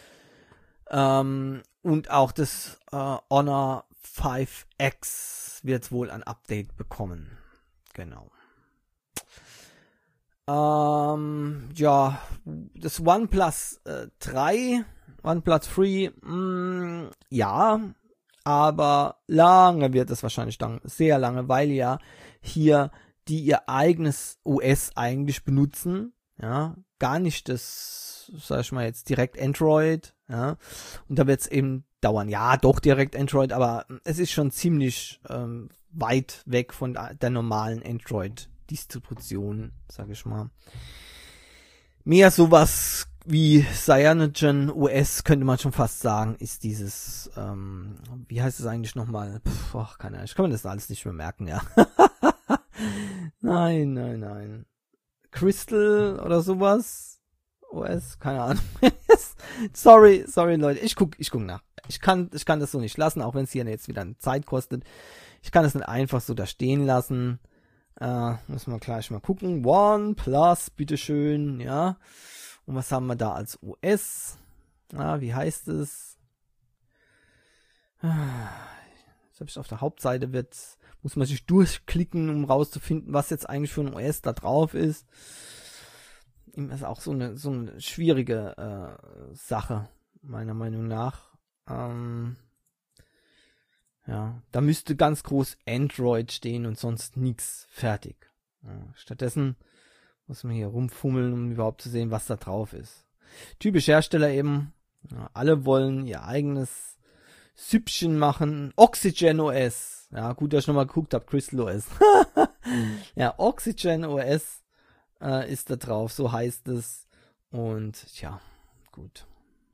Ähm, und auch das äh, Honor fünf X wird wohl ein Update bekommen. Genau. Ähm, ja, das OnePlus äh, drei, OnePlus drei, mh, ja, aber lange wird es wahrscheinlich dann, sehr lange, weil ja hier die ihr eigenes O S eigentlich benutzen, ja, gar nicht das, sag ich mal jetzt, direkt Android, ja, und da wird es eben dauern. Ja, doch direkt Android, aber es ist schon ziemlich ähm, weit weg von der normalen Android-Distribution, sag ich mal. Mehr sowas wie Cyanogen O S, könnte man schon fast sagen, ist dieses, ähm, wie heißt es eigentlich nochmal? Puh, ach, keine Ahnung, ich kann mir das alles nicht mehr merken, ja. Nein, nein, nein. Crystal oder sowas? O S, keine Ahnung. sorry, sorry Leute, ich guck, ich guck nach. Ich kann, ich kann das so nicht lassen, auch wenn es hier jetzt wieder eine Zeit kostet. Ich kann es nicht einfach so da stehen lassen. Äh, müssen wir gleich mal gucken. OnePlus, bitteschön, ja. Und was haben wir da als O S? Ah, wie heißt es? Jetzt habe ich auf der Hauptseite wird, muss man sich durchklicken, um rauszufinden, was jetzt eigentlich für ein O S da drauf ist. Das ist auch so eine, so eine schwierige äh, Sache, meiner Meinung nach. Ähm, ja, da müsste ganz groß Android stehen und sonst nichts. Fertig. Ja, stattdessen muss man hier rumfummeln, um überhaupt zu sehen, was da drauf ist. Typisch Hersteller eben. Ja, alle wollen ihr eigenes Süppchen machen. Oxygen O S. Ja, gut, dass ich nochmal geguckt habe. Crystal O S. Ja, Oxygen O S äh, ist da drauf. So heißt es. Und, tja, gut.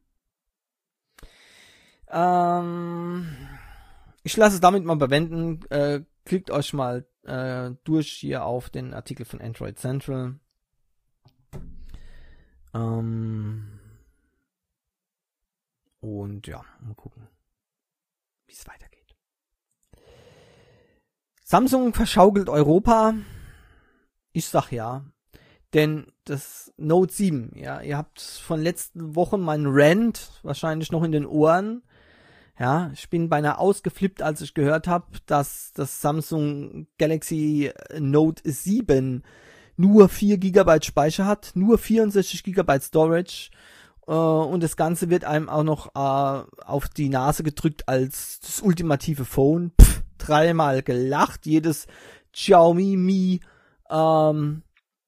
Ähm, ich lasse es damit mal bewenden. Äh, klickt euch mal äh, durch hier auf den Artikel von Android Central. Ähm, und ja, mal gucken, wie es weitergeht. Samsung verschaukelt Europa. Ich sag ja. Denn das Note sieben, ja, ihr habt von letzten Wochen meinen Rant wahrscheinlich noch in den Ohren. Ja, ich bin beinahe ausgeflippt, als ich gehört habe, dass das Samsung Galaxy Note sieben nur vier Gigabyte Speicher hat, nur vierundsechzig Gigabyte Storage äh, und das Ganze wird einem auch noch äh, auf die Nase gedrückt als das ultimative Phone. Pff, dreimal gelacht, jedes Xiaomi Mi ähm,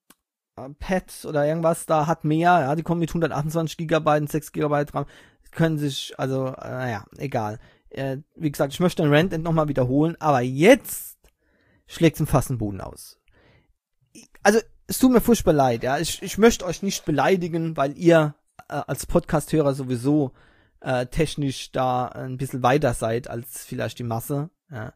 Pad oder irgendwas da hat mehr, ja, die kommen mit hundertachtundzwanzig Gigabyte und sechs Gigabyte RAM, können sich, also, äh, naja, egal. Äh, wie gesagt, ich möchte den Rant nochmal wiederholen, aber jetzt schlägt es im fassen Boden aus. Also, es tut mir furchtbar leid, ja, ich, ich möchte euch nicht beleidigen, weil ihr äh, als Podcast-Hörer sowieso äh, technisch da ein bisschen weiter seid als vielleicht die Masse, ja.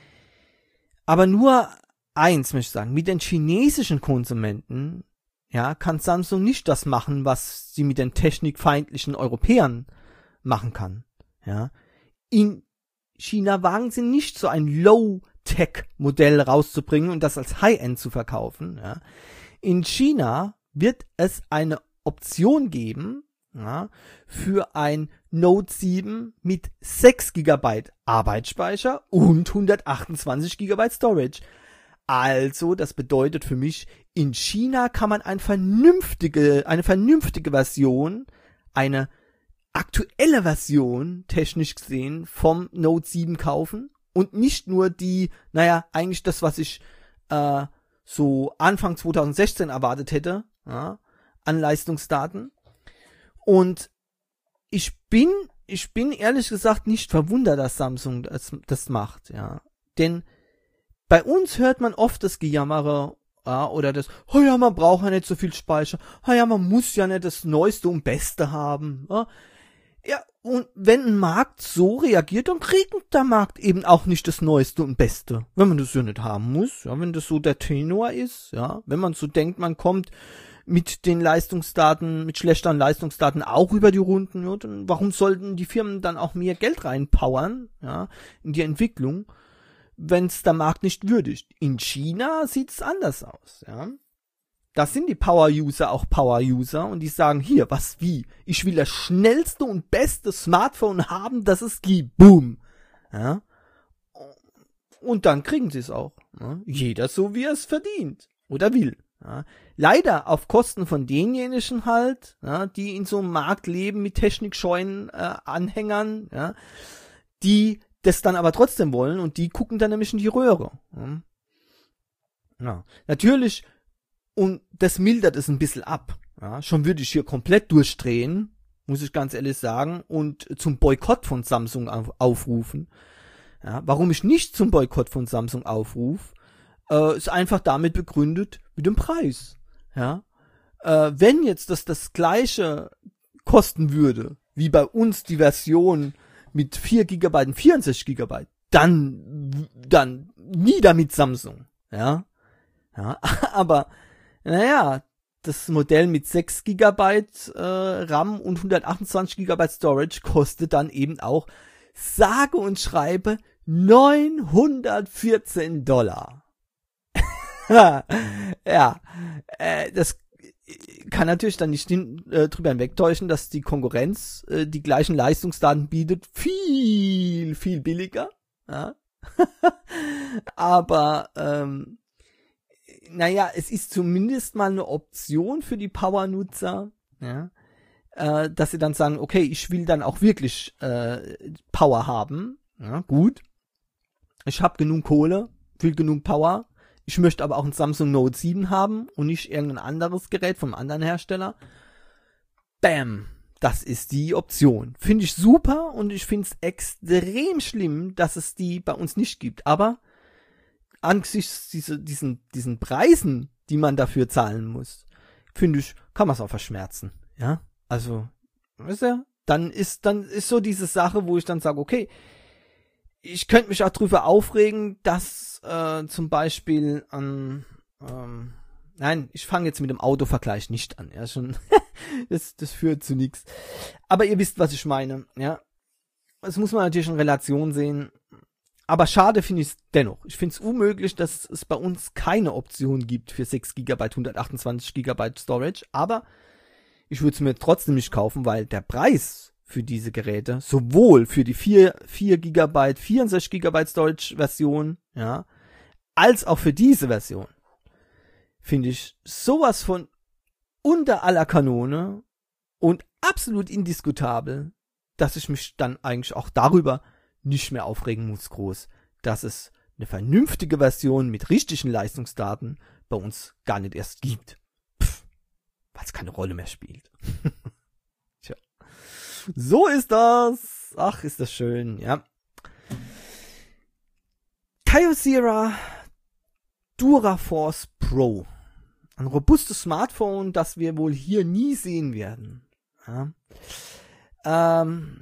Aber nur eins möchte ich sagen, mit den chinesischen Konsumenten, ja, kann Samsung nicht das machen, was sie mit den technikfeindlichen Europäern machen kann, ja. In China wagen sie nicht so ein Low-Tech-Modell rauszubringen und das als High-End zu verkaufen, ja. In China wird es eine Option geben, ja, für ein Note sieben mit sechs Gigabyte Arbeitsspeicher und hundertachtundzwanzig Gigabyte Storage. Also, das bedeutet für mich, in China kann man eine vernünftige, eine vernünftige Version, eine aktuelle Version, technisch gesehen, vom Note sieben kaufen und nicht nur die, naja, eigentlich das, was ich äh, so Anfang zwanzig sechzehn erwartet hätte, ja, an Leistungsdaten. Und ich bin, ich bin ehrlich gesagt nicht verwundert, dass Samsung das, das macht, ja, denn bei uns hört man oft das Gejammere, ja, oder das, oh ja, man braucht ja nicht so viel Speicher, oh ja, man muss ja nicht das Neueste und Beste haben, ja. Ja, und wenn ein Markt so reagiert, dann kriegt der Markt eben auch nicht das Neueste und Beste, wenn man das ja nicht haben muss, ja, wenn das so der Tenor ist, ja, wenn man so denkt, man kommt mit den Leistungsdaten, mit schlechteren Leistungsdaten auch über die Runden, ja, dann warum sollten die Firmen dann auch mehr Geld reinpowern, ja, in die Entwicklung, wenn es der Markt nicht würdigt. In China sieht es anders aus, ja. Da sind die Power-User auch Power-User und die sagen, hier, was, wie? Ich will das schnellste und beste Smartphone haben, das es gibt. Boom. Ja. Und dann kriegen sie es auch. Ja. Jeder so, wie er es verdient oder will. Ja. Leider auf Kosten von denjenigen halt, ja, die in so einem Markt leben mit technikscheuen äh, Anhängern, ja, die das dann aber trotzdem wollen und die gucken dann nämlich in die Röhre. Ja. Ja. Natürlich, und das mildert es ein bisschen ab. Ja. Schon würde ich hier komplett durchdrehen, muss ich ganz ehrlich sagen, und zum Boykott von Samsung auf, aufrufen. Ja, warum ich nicht zum Boykott von Samsung aufrufe, äh, ist einfach damit begründet mit dem Preis. Ja, äh, wenn jetzt das das gleiche kosten würde, wie bei uns die Version mit vier Gigabyte und vierundsechzig Gigabyte, dann, dann nieder mit Samsung. Ja, ja, aber, naja, das Modell mit sechs Gigabyte äh, RAM und hundertachtundzwanzig Gigabyte Storage kostet dann eben auch sage und schreibe neunhundertvierzehn Dollar. Ja, äh, das kann natürlich dann nicht hin, äh, drüber hinwegtäuschen, dass die Konkurrenz äh, die gleichen Leistungsdaten bietet, viel, viel billiger. Ja. Aber, ähm, naja, es ist zumindest mal eine Option für die Power-Nutzer, ja, äh, dass sie dann sagen, okay, ich will dann auch wirklich äh, Power haben. Ja, gut. Ich habe genug Kohle, will genug Power. Ich möchte aber auch ein Samsung Note sieben haben und nicht irgendein anderes Gerät vom anderen Hersteller. Bam, das ist die Option. Finde ich super und ich finde es extrem schlimm, dass es die bei uns nicht gibt. Aber angesichts diese, diesen, diesen Preisen, die man dafür zahlen muss, finde ich, kann man es auch verschmerzen. Ja, also, weißt du, dann ist, dann ist so diese Sache, wo ich dann sage, okay, ich könnte mich auch drüber aufregen, dass äh, zum Beispiel ähm, ähm, nein, ich fange jetzt mit dem Autovergleich nicht an, ja, schon das, das führt zu nichts. Aber ihr wisst, was ich meine, ja. Das muss man natürlich in Relation sehen. Aber schade finde ich es dennoch. Ich finde es unmöglich, dass es bei uns keine Option gibt für sechs Gigabyte, hundertachtundzwanzig Gigabyte Storage. Aber ich würde es mir trotzdem nicht kaufen, weil der Preis für diese Geräte, sowohl für die vier Gigabyte, vierundsechzig Gigabyte Storage Version, ja, als auch für diese Version, finde ich sowas von unter aller Kanone und absolut indiskutabel, dass ich mich dann eigentlich auch darüber nicht mehr aufregen muss groß, dass es eine vernünftige Version mit richtigen Leistungsdaten bei uns gar nicht erst gibt. Pff, weil es keine Rolle mehr spielt. Tja. So ist das. Ach, ist das schön, ja. Kyocera DuraForce Pro. Ein robustes Smartphone, das wir wohl hier nie sehen werden. Ja. Ähm,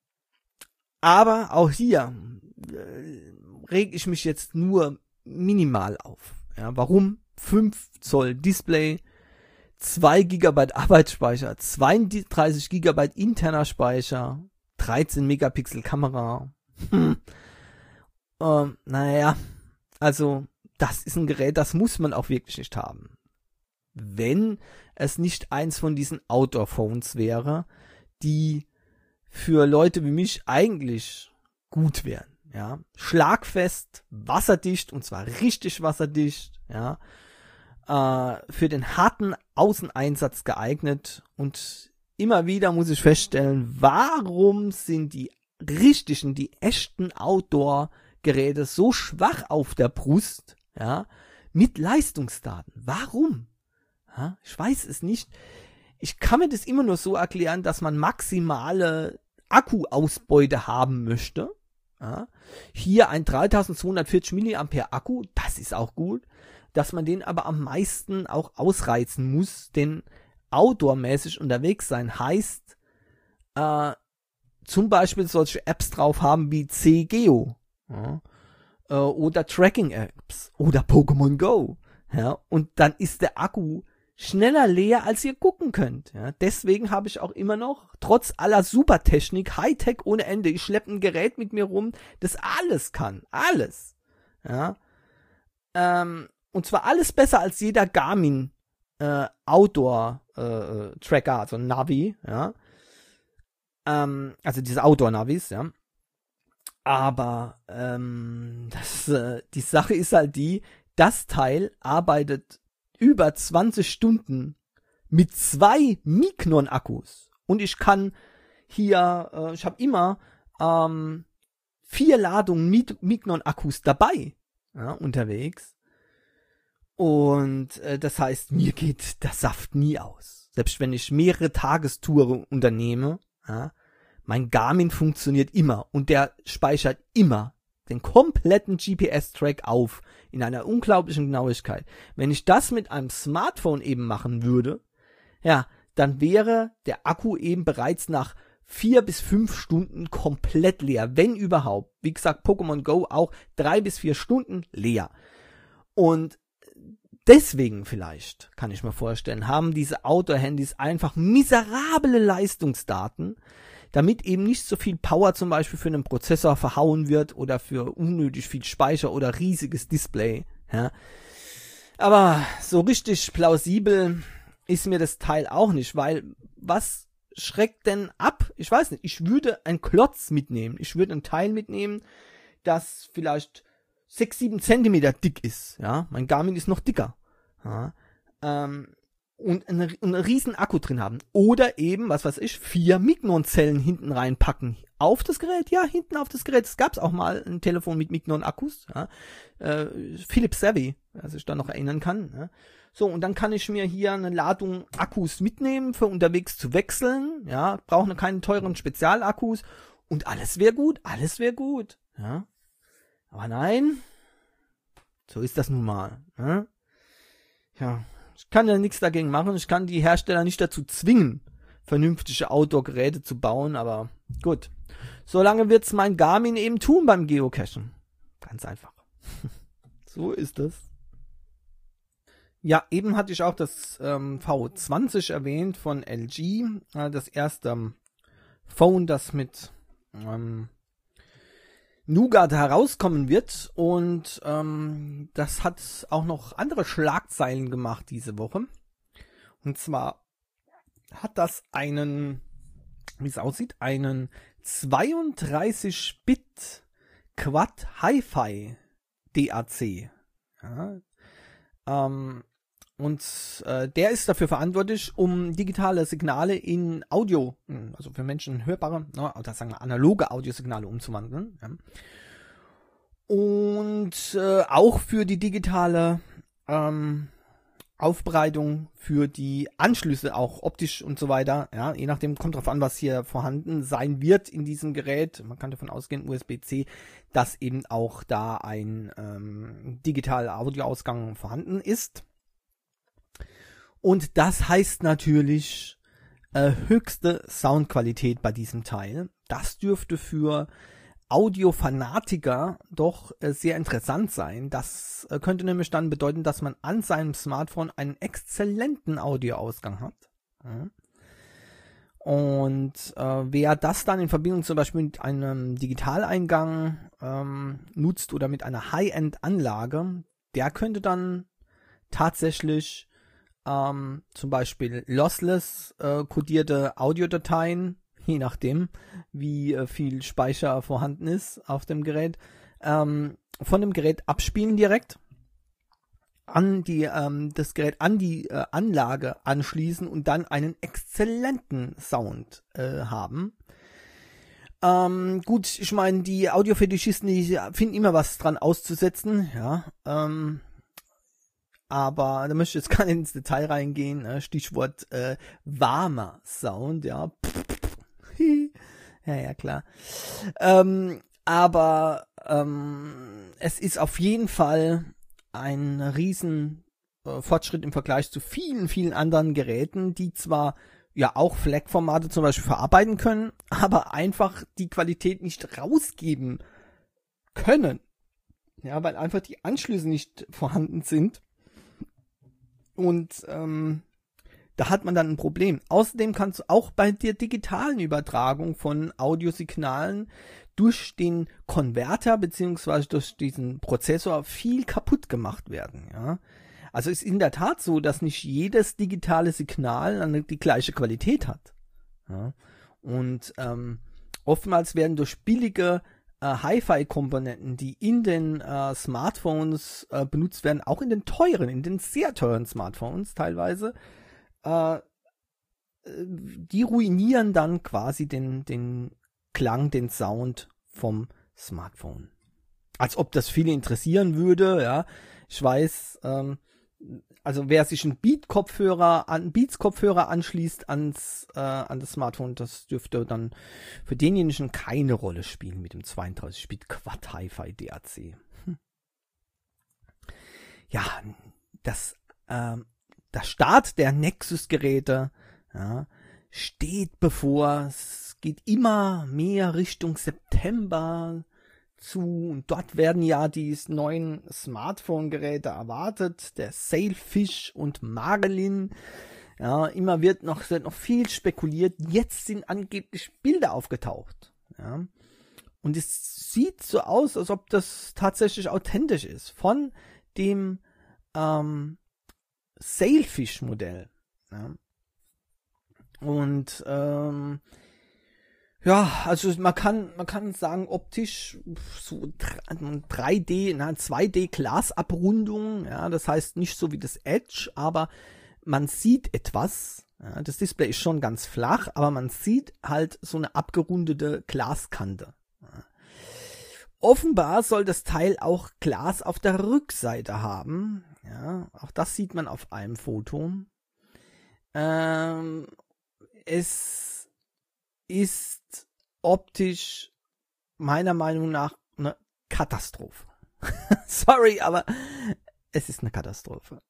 aber auch hier äh, reg ich mich jetzt nur minimal auf. Ja, warum? fünf Zoll Display, zwei Gigabyte Arbeitsspeicher, zweiunddreißig Gigabyte interner Speicher, dreizehn Megapixel Kamera. Hm. Ähm, naja, also das ist ein Gerät, das muss man auch wirklich nicht haben. Wenn es nicht eins von diesen Outdoor-Phones wäre, die für Leute wie mich eigentlich gut wären. Ja, schlagfest, wasserdicht und zwar richtig wasserdicht. Ja, äh, für den harten Außeneinsatz geeignet. Und immer wieder muss ich feststellen, warum sind die richtigen, die echten Outdoor-Geräte so schwach auf der Brust? Ja, mit Leistungsdaten. Warum? Ja, ich weiß es nicht. Ich kann mir das immer nur so erklären, dass man maximale Akkuausbeute haben möchte. Ja. Hier ein dreitausendzweihundertvierzig Milliampere Akku, das ist auch gut. Dass man den aber am meisten auch ausreizen muss, denn outdoormäßig unterwegs sein heißt, äh, zum Beispiel solche Apps drauf haben wie C-Geo, ja, äh, oder Tracking-Apps oder Pokémon Go. Ja, und dann ist der Akku schneller leer, als ihr gucken könnt. Ja, deswegen habe ich auch immer noch, trotz aller Supertechnik, Hightech ohne Ende, ich schleppe ein Gerät mit mir rum, das alles kann. Alles. Ja. Ähm, und zwar alles besser als jeder Garmin äh, Outdoor äh, Tracker, also Navi, ja. Ähm, also diese Outdoor-Navis, ja. Aber ähm, das, äh, die Sache ist halt die, das Teil arbeitet über zwanzig Stunden mit zwei Micron-Akkus. Und ich kann hier, äh, ich habe immer ähm, vier Ladungen Micron-Akkus dabei, ja, unterwegs. Und äh, das heißt, mir geht der Saft nie aus. selbst wenn ich mehrere Tagestouren unternehme, ja, mein Garmin funktioniert immer und der speichert immer den kompletten G P S-Track auf in einer unglaublichen Genauigkeit. Wenn ich das mit einem Smartphone eben machen würde, ja, dann wäre der Akku eben bereits nach vier bis fünf Stunden komplett leer, wenn überhaupt. Wie gesagt, Pokémon Go auch drei bis vier Stunden leer. Und deswegen vielleicht, kann ich mir vorstellen, haben diese Outdoor-Handys einfach miserable Leistungsdaten, damit eben nicht so viel Power zum Beispiel für einen Prozessor verhauen wird oder für unnötig viel Speicher oder riesiges Display. Ja. Aber so richtig plausibel ist mir das Teil auch nicht, weil was schreckt denn ab? Ich weiß nicht, ich würde einen Klotz mitnehmen, ich würde ein Teil mitnehmen, das vielleicht sechs, sieben Zentimeter dick ist. Ja, mein Garmin ist noch dicker. Ja. Ähm, und einen, einen riesen Akku drin haben. Oder eben, was weiß ich, vier Mignon-Zellen hinten reinpacken. Auf das Gerät, ja, hinten auf das Gerät. Es gab auch mal ein Telefon mit Mignon-Akkus. Ja. Äh, Philips Savvy, was ich da noch erinnern kann. Ja. So, und dann kann ich mir hier eine Ladung Akkus mitnehmen, für unterwegs zu wechseln. Ja, brauche keine teuren Spezialakkus. Und alles wäre gut, alles wäre gut. Ja. Aber nein, so ist das nun mal. Ja. Ja. Ich kann ja nichts dagegen machen, ich kann die Hersteller nicht dazu zwingen, vernünftige Outdoor-Geräte zu bauen, aber gut. Solange wird's mein Garmin eben tun beim Geocachen. Ganz einfach. So ist es. Ja, eben hatte ich auch das ähm, V zwanzig erwähnt von L G. Äh, das erste ähm, Phone, das mit ähm, Nougat herauskommen wird, und ähm, das hat auch noch andere Schlagzeilen gemacht diese Woche. Und zwar hat das einen, wie es aussieht, einen zweiunddreißig Bit Quad Hi-Fi D A C. Ja, ähm, und äh, der ist dafür verantwortlich, um digitale Signale in Audio, also für Menschen hörbare, ne, oder sagen wir analoge Audiosignale umzuwandeln. Ja. Und äh, auch für die digitale ähm, Aufbereitung, für die Anschlüsse, auch optisch und so weiter. Ja, je nachdem, kommt drauf an, was hier vorhanden sein wird in diesem Gerät. Man kann davon ausgehen, U S B C, dass eben auch da ein ähm, digitaler Audioausgang vorhanden ist. Und das heißt natürlich äh, höchste Soundqualität bei diesem Teil. Das dürfte für Audiofanatiker doch äh, sehr interessant sein. Das äh, könnte nämlich dann bedeuten, dass man an seinem Smartphone einen exzellenten Audioausgang hat. Ja. Und äh, wer das dann in Verbindung zum Beispiel mit einem Digitaleingang ähm, nutzt oder mit einer High-End-Anlage, der könnte dann tatsächlich ähm, zum Beispiel lossless äh, kodierte Audiodateien, je nachdem, wie äh, viel Speicher vorhanden ist auf dem Gerät, ähm, von dem Gerät abspielen direkt, an die ähm, das Gerät an die äh, Anlage anschließen und dann einen exzellenten Sound äh, haben. Ähm, gut, ich meine, die Audiofetischisten, die finden immer was dran auszusetzen, ja, ähm, aber da möchte ich jetzt gar nicht ins Detail reingehen, ne? Stichwort äh, warmer Sound, ja. Ja, ja, klar. Ähm, aber ähm, es ist auf jeden Fall ein riesen äh, Fortschritt im Vergleich zu vielen, vielen anderen Geräten, die zwar ja auch F L A C-Formate zum Beispiel verarbeiten können, aber einfach die Qualität nicht rausgeben können. Ja, weil einfach die Anschlüsse nicht vorhanden sind. Und ähm, da hat man dann ein Problem. Außerdem kannst du auch bei der digitalen Übertragung von Audiosignalen durch den Konverter beziehungsweise durch diesen Prozessor viel kaputt gemacht werden. Ja? Also ist in der Tat so, dass nicht jedes digitale Signal die gleiche Qualität hat. Ja? Und ähm, oftmals werden durch billige äh, Hi-Fi-Komponenten, die in den äh, Smartphones äh, benutzt werden, auch in den teuren, in den sehr teuren Smartphones teilweise, äh, die ruinieren dann quasi den, den Klang, den Sound vom Smartphone. Als ob das viele interessieren würde, ja. Ich weiß, ähm, also wer sich einen Beat-Kopfhörer an Beats-Kopfhörer anschließt ans äh, an das Smartphone, das dürfte dann für denjenigen keine Rolle spielen mit dem zweiunddreißig Bit Quad Hi-Fi D A C. Hm. Ja, das ähm, der Start der Nexus-Geräte, ja, steht bevor. Es geht immer mehr Richtung September zu, und dort werden ja die neuen Smartphone-Geräte erwartet, der Sailfish und Marlin. Ja, immer wird noch, wird noch viel spekuliert. Jetzt sind angeblich Bilder aufgetaucht. Ja. Und es sieht so aus, als ob das tatsächlich authentisch ist von dem ähm, Sailfish-Modell. Ja. Und ähm, ja, also man kann man kann sagen, optisch so drei D, na zwei D Glasabrundung, ja, das heißt nicht so wie das Edge, aber man sieht etwas. Ja, das Display ist schon ganz flach, aber man sieht halt so eine abgerundete Glaskante. Ja. Offenbar soll das Teil auch Glas auf der Rückseite haben. Ja, auch das sieht man auf einem Foto. Ähm, es ist optisch meiner Meinung nach eine Katastrophe. Sorry, aber es ist eine Katastrophe.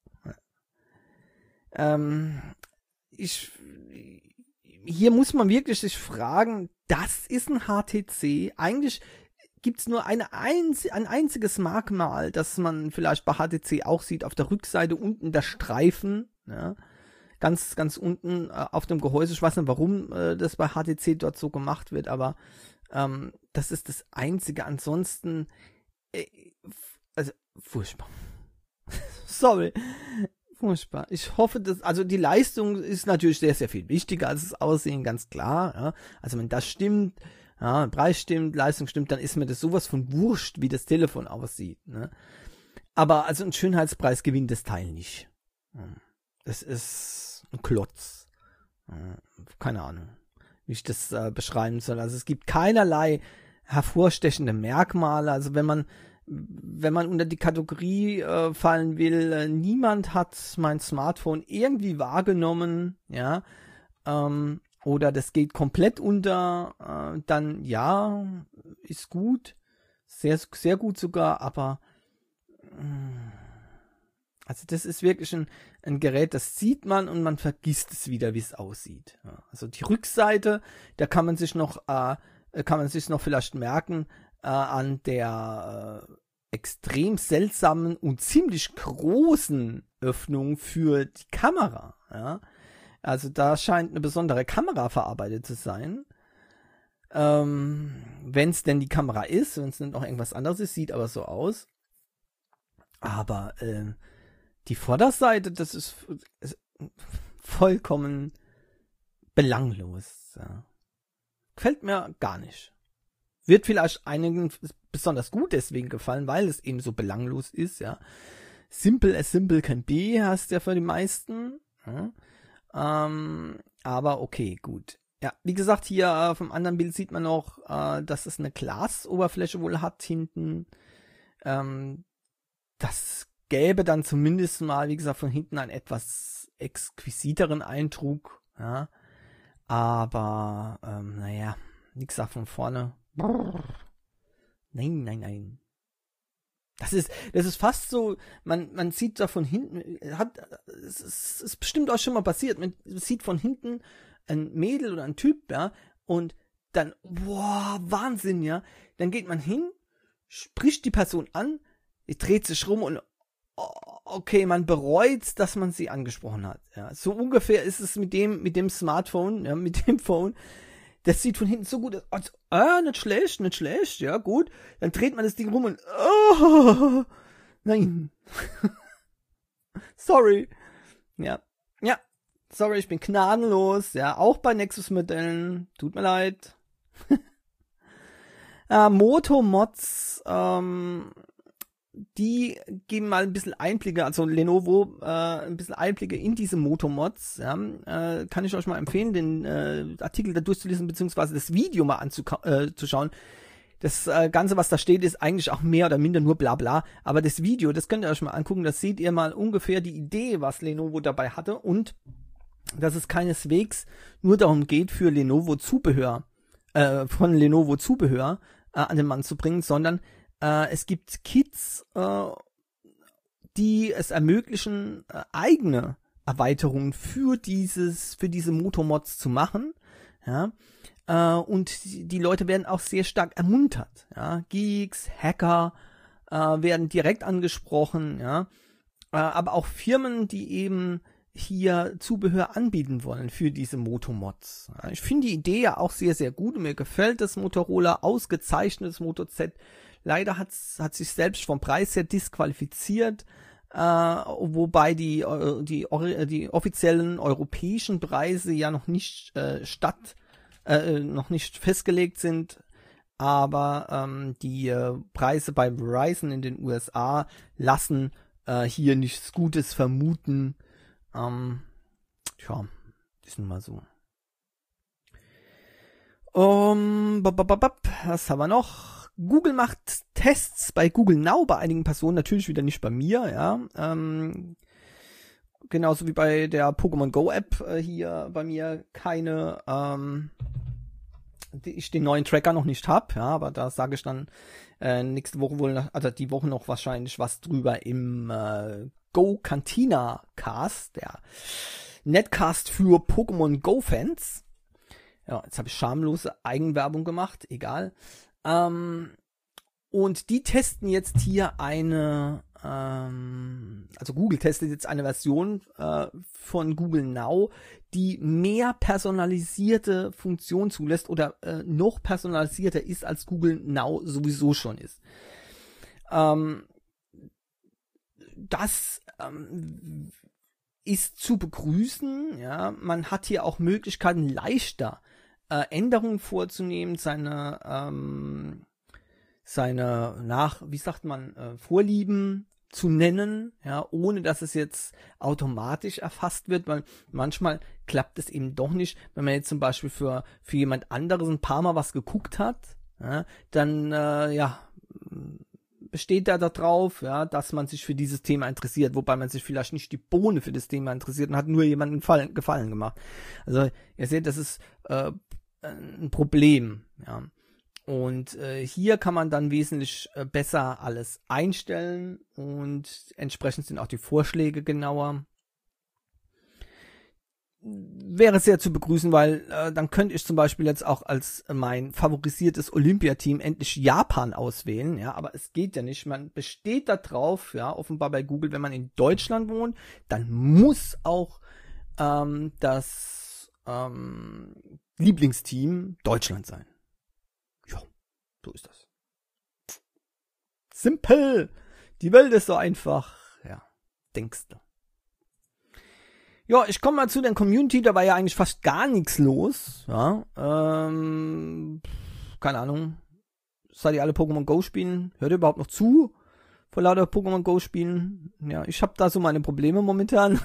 Ähm, ich, hier muss man wirklich sich fragen, das ist ein H T C. Eigentlich gibt es nur eine einzi- ein einziges Merkmal, das man vielleicht bei H T C auch sieht, auf der Rückseite unten der Streifen, ja. Ganz, ganz unten äh, auf dem Gehäuse. Ich weiß nicht, warum äh, das bei H T C dort so gemacht wird, aber ähm, das ist das Einzige. Ansonsten, äh, also, furchtbar. Sorry. Furchtbar. Ich hoffe, dass, also die Leistung ist natürlich sehr, sehr viel wichtiger als das Aussehen, ganz klar. Ja. Also wenn das stimmt, ja, Preis stimmt, Leistung stimmt, dann ist mir das sowas von wurscht, wie das Telefon aussieht. Ne. Aber also ein Schönheitspreis gewinnt das Teil nicht. Es ist ein Klotz. Keine Ahnung, wie ich das äh, beschreiben soll. Also es gibt keinerlei hervorstechende Merkmale. Also wenn man wenn man unter die Kategorie äh, fallen will, äh, niemand hat mein Smartphone irgendwie wahrgenommen, ja, ähm, oder das geht komplett unter, äh, dann ja, ist gut, sehr, sehr gut sogar, aber äh, also das ist wirklich ein, ein Gerät, das sieht man und man vergisst es wieder, wie es aussieht. Ja, also die Rückseite, da kann man sich noch, äh, kann man sich noch vielleicht merken, äh, an der äh, extrem seltsamen und ziemlich großen Öffnung für die Kamera. Ja? Also da scheint eine besondere Kamera verarbeitet zu sein. Ähm, wenn es denn die Kamera ist, wenn es nicht noch irgendwas anderes ist, sieht aber so aus. Aber äh, die Vorderseite, das ist, ist vollkommen belanglos. Ja. Gefällt mir gar nicht. Wird vielleicht einigen besonders gut deswegen gefallen, weil es eben so belanglos ist, ja. Simple as simple can be, heißt ja für die meisten. Ja. Ähm, aber okay, gut. Ja, wie gesagt, hier auf dem anderen Bild sieht man noch, äh, dass es eine Glasoberfläche wohl hat hinten. Ähm, das gäbe dann zumindest mal, wie gesagt, von hinten einen etwas exquisiteren Eindruck. Ja. Aber, ähm, naja, wie gesagt, von vorne. Nein, nein, nein. Das ist, das ist fast so, man, man sieht da von hinten, hat, es ist, ist bestimmt auch schon mal passiert, man sieht von hinten ein Mädel oder ein Typ, ja, und dann, boah, Wahnsinn, ja, dann geht man hin, spricht die Person an, die dreht sich rum und, okay, man bereut, dass man sie angesprochen hat, ja, so ungefähr ist es mit dem, mit dem Smartphone, ja, mit dem Phone. Das sieht von hinten so gut aus. Ah, nicht schlecht, nicht schlecht, ja, gut. Dann dreht man das Ding rum und, oh, nein. Sorry. Ja, ja, sorry, ich bin gnadenlos, ja, auch bei Nexus-Modellen. Tut mir leid. äh, Moto-Mods, ähm, die geben mal ein bisschen Einblicke, also Lenovo, äh, ein bisschen Einblicke in diese Moto-Mods, ja, äh, kann ich euch mal empfehlen, den äh, Artikel da durchzulesen, beziehungsweise das Video mal anzuschauen. das äh, Ganze, was da steht, ist eigentlich auch mehr oder minder nur bla bla. Aber das Video, das könnt ihr euch mal angucken, das seht ihr mal ungefähr die Idee, was Lenovo dabei hatte und dass es keineswegs nur darum geht, für Lenovo Zubehör, äh, von Lenovo Zubehör äh, an den Mann zu bringen, sondern äh, es gibt Kits, äh, die es ermöglichen, äh, eigene Erweiterungen für dieses, für diese Motomods zu machen, ja, äh, und die, die Leute werden auch sehr stark ermuntert, ja, Geeks, Hacker äh, werden direkt angesprochen, ja, äh, aber auch Firmen, die eben hier Zubehör anbieten wollen für diese Motomods. Ja, ich finde die Idee ja auch sehr, sehr gut. Mir gefällt das Motorola, ausgezeichnetes Moto Z. Leider hat's, hat sich selbst vom Preis her disqualifiziert, äh, wobei die, die, die offiziellen europäischen Preise ja noch nicht äh, statt, äh, noch nicht festgelegt sind. Aber ähm, die äh, Preise bei Verizon in den U S A lassen äh, hier nichts Gutes vermuten. Ähm, tja, ist nun mal so. Um, was haben wir noch? Google macht Tests bei Google Now bei einigen Personen, natürlich wieder nicht bei mir, ja. Ähm, genauso wie bei der Pokémon Go App äh, hier bei mir keine, ähm, die ich den neuen Tracker noch nicht habe, ja, aber da sage ich dann äh, nächste Woche wohl, also die Woche noch wahrscheinlich was drüber im äh, Go Cantina Cast, der Netcast für Pokémon Go Fans. Ja, jetzt habe ich schamlose Eigenwerbung gemacht, egal. Ähm, und die testen jetzt hier eine, ähm, also Google testet jetzt eine Version äh, von Google Now, die mehr personalisierte Funktionen zulässt oder äh, noch personalisierter ist, als Google Now sowieso schon ist. Ähm, Das ähm, ist zu begrüßen, ja. Man hat hier auch Möglichkeiten, leichter äh, Änderungen vorzunehmen, seine, ähm, seine nach, wie sagt man, äh, Vorlieben zu nennen, ja, ohne dass es jetzt automatisch erfasst wird, weil manchmal klappt es eben doch nicht, wenn man jetzt zum Beispiel für, für jemand anderes ein paar Mal was geguckt hat, ja, dann, äh, ja, besteht da darauf, ja, dass man sich für dieses Thema interessiert, wobei man sich vielleicht nicht die Bohne für das Thema interessiert und hat nur jemandem Fall, Gefallen gemacht. Also ihr seht, das ist äh, ein Problem, ja. Und äh, hier kann man dann wesentlich äh, besser alles einstellen und entsprechend sind auch die Vorschläge genauer. Wäre sehr zu begrüßen, weil äh, dann könnte ich zum Beispiel jetzt auch als äh, mein favorisiertes Olympiateam endlich Japan auswählen, ja, aber es geht ja nicht. Man besteht da drauf, ja, offenbar bei Google, wenn man in Deutschland wohnt, dann muss auch ähm, das ähm, Lieblingsteam Deutschland sein. Ja, so ist das. Simpel. Die Welt ist so einfach. Ja, denkst du. Ja, ich komme mal zu der Community, da war ja eigentlich fast gar nichts los, ja, ähm, keine Ahnung, seid ihr alle Pokémon Go spielen, hört ihr überhaupt noch zu, vor lauter Pokémon Go spielen, ja, ich habe da so meine Probleme momentan,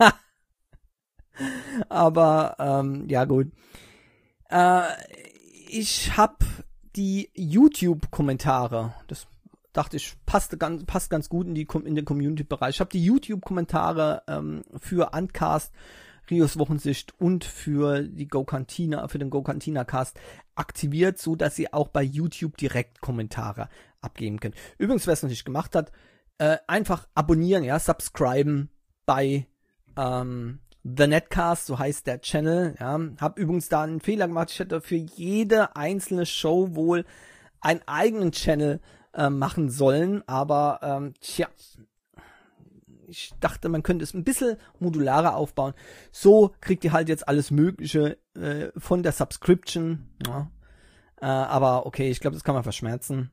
aber, ähm, ja gut, äh, ich habe die YouTube-Kommentare, das dachte ich, passt ganz, passt ganz gut in, die, in den Community-Bereich. Ich habe die YouTube-Kommentare ähm, für Uncast, Rios Wochensicht und für die Go Cantina, für den Go Cantina Cast aktiviert, so dass ihr auch bei YouTube direkt Kommentare abgeben könnt. Übrigens, wer es noch nicht gemacht hat, äh, einfach abonnieren, ja, subscriben bei ähm, The Netcast, so heißt der Channel. Ja, hab übrigens da einen Fehler gemacht. Ich hätte für jede einzelne Show wohl einen eigenen Channel machen sollen, aber ähm, tja, ich dachte, man könnte es ein bisschen modularer aufbauen. So kriegt ihr halt jetzt alles Mögliche äh, von der Subscription. Ja. Äh, aber okay, ich glaube, das kann man verschmerzen.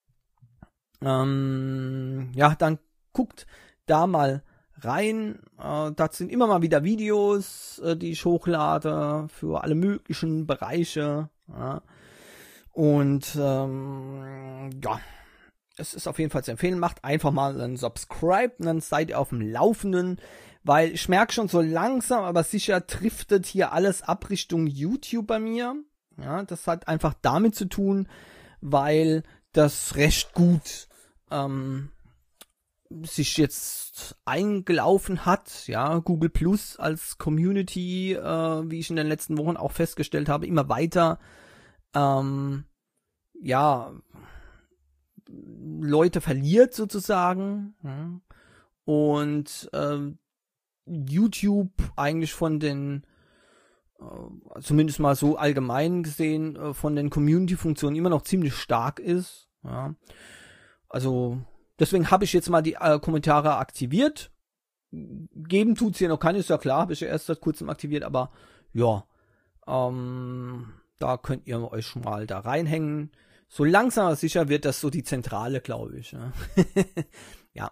Ähm, ja, dann guckt da mal rein. Äh, das sind immer mal wieder Videos, äh, die ich hochlade für alle möglichen Bereiche. Ja. Und ähm, ja, es ist auf jeden Fall zu empfehlen. Macht einfach mal einen Subscribe und dann seid ihr auf dem Laufenden, weil ich merke schon so langsam, aber sicher driftet hier alles ab Richtung YouTube bei mir. Ja, das hat einfach damit zu tun, weil das recht gut ähm, sich jetzt eingelaufen hat, ja, Google Plus als Community, äh, wie ich in den letzten Wochen auch festgestellt habe, immer weiter, ähm, ja, Leute verliert sozusagen, ja. Und äh, YouTube eigentlich von den, äh, zumindest mal so allgemein gesehen, äh, von den Community-Funktionen immer noch ziemlich stark ist, ja, also deswegen habe ich jetzt mal die äh, Kommentare aktiviert. Geben tut's hier noch keine, ist ja klar, habe ich ja erst seit kurzem aktiviert, aber ja, ähm, da könnt ihr euch schon mal da reinhängen. So langsam aber sicher wird das so die Zentrale, glaube ich. Ja. Ja.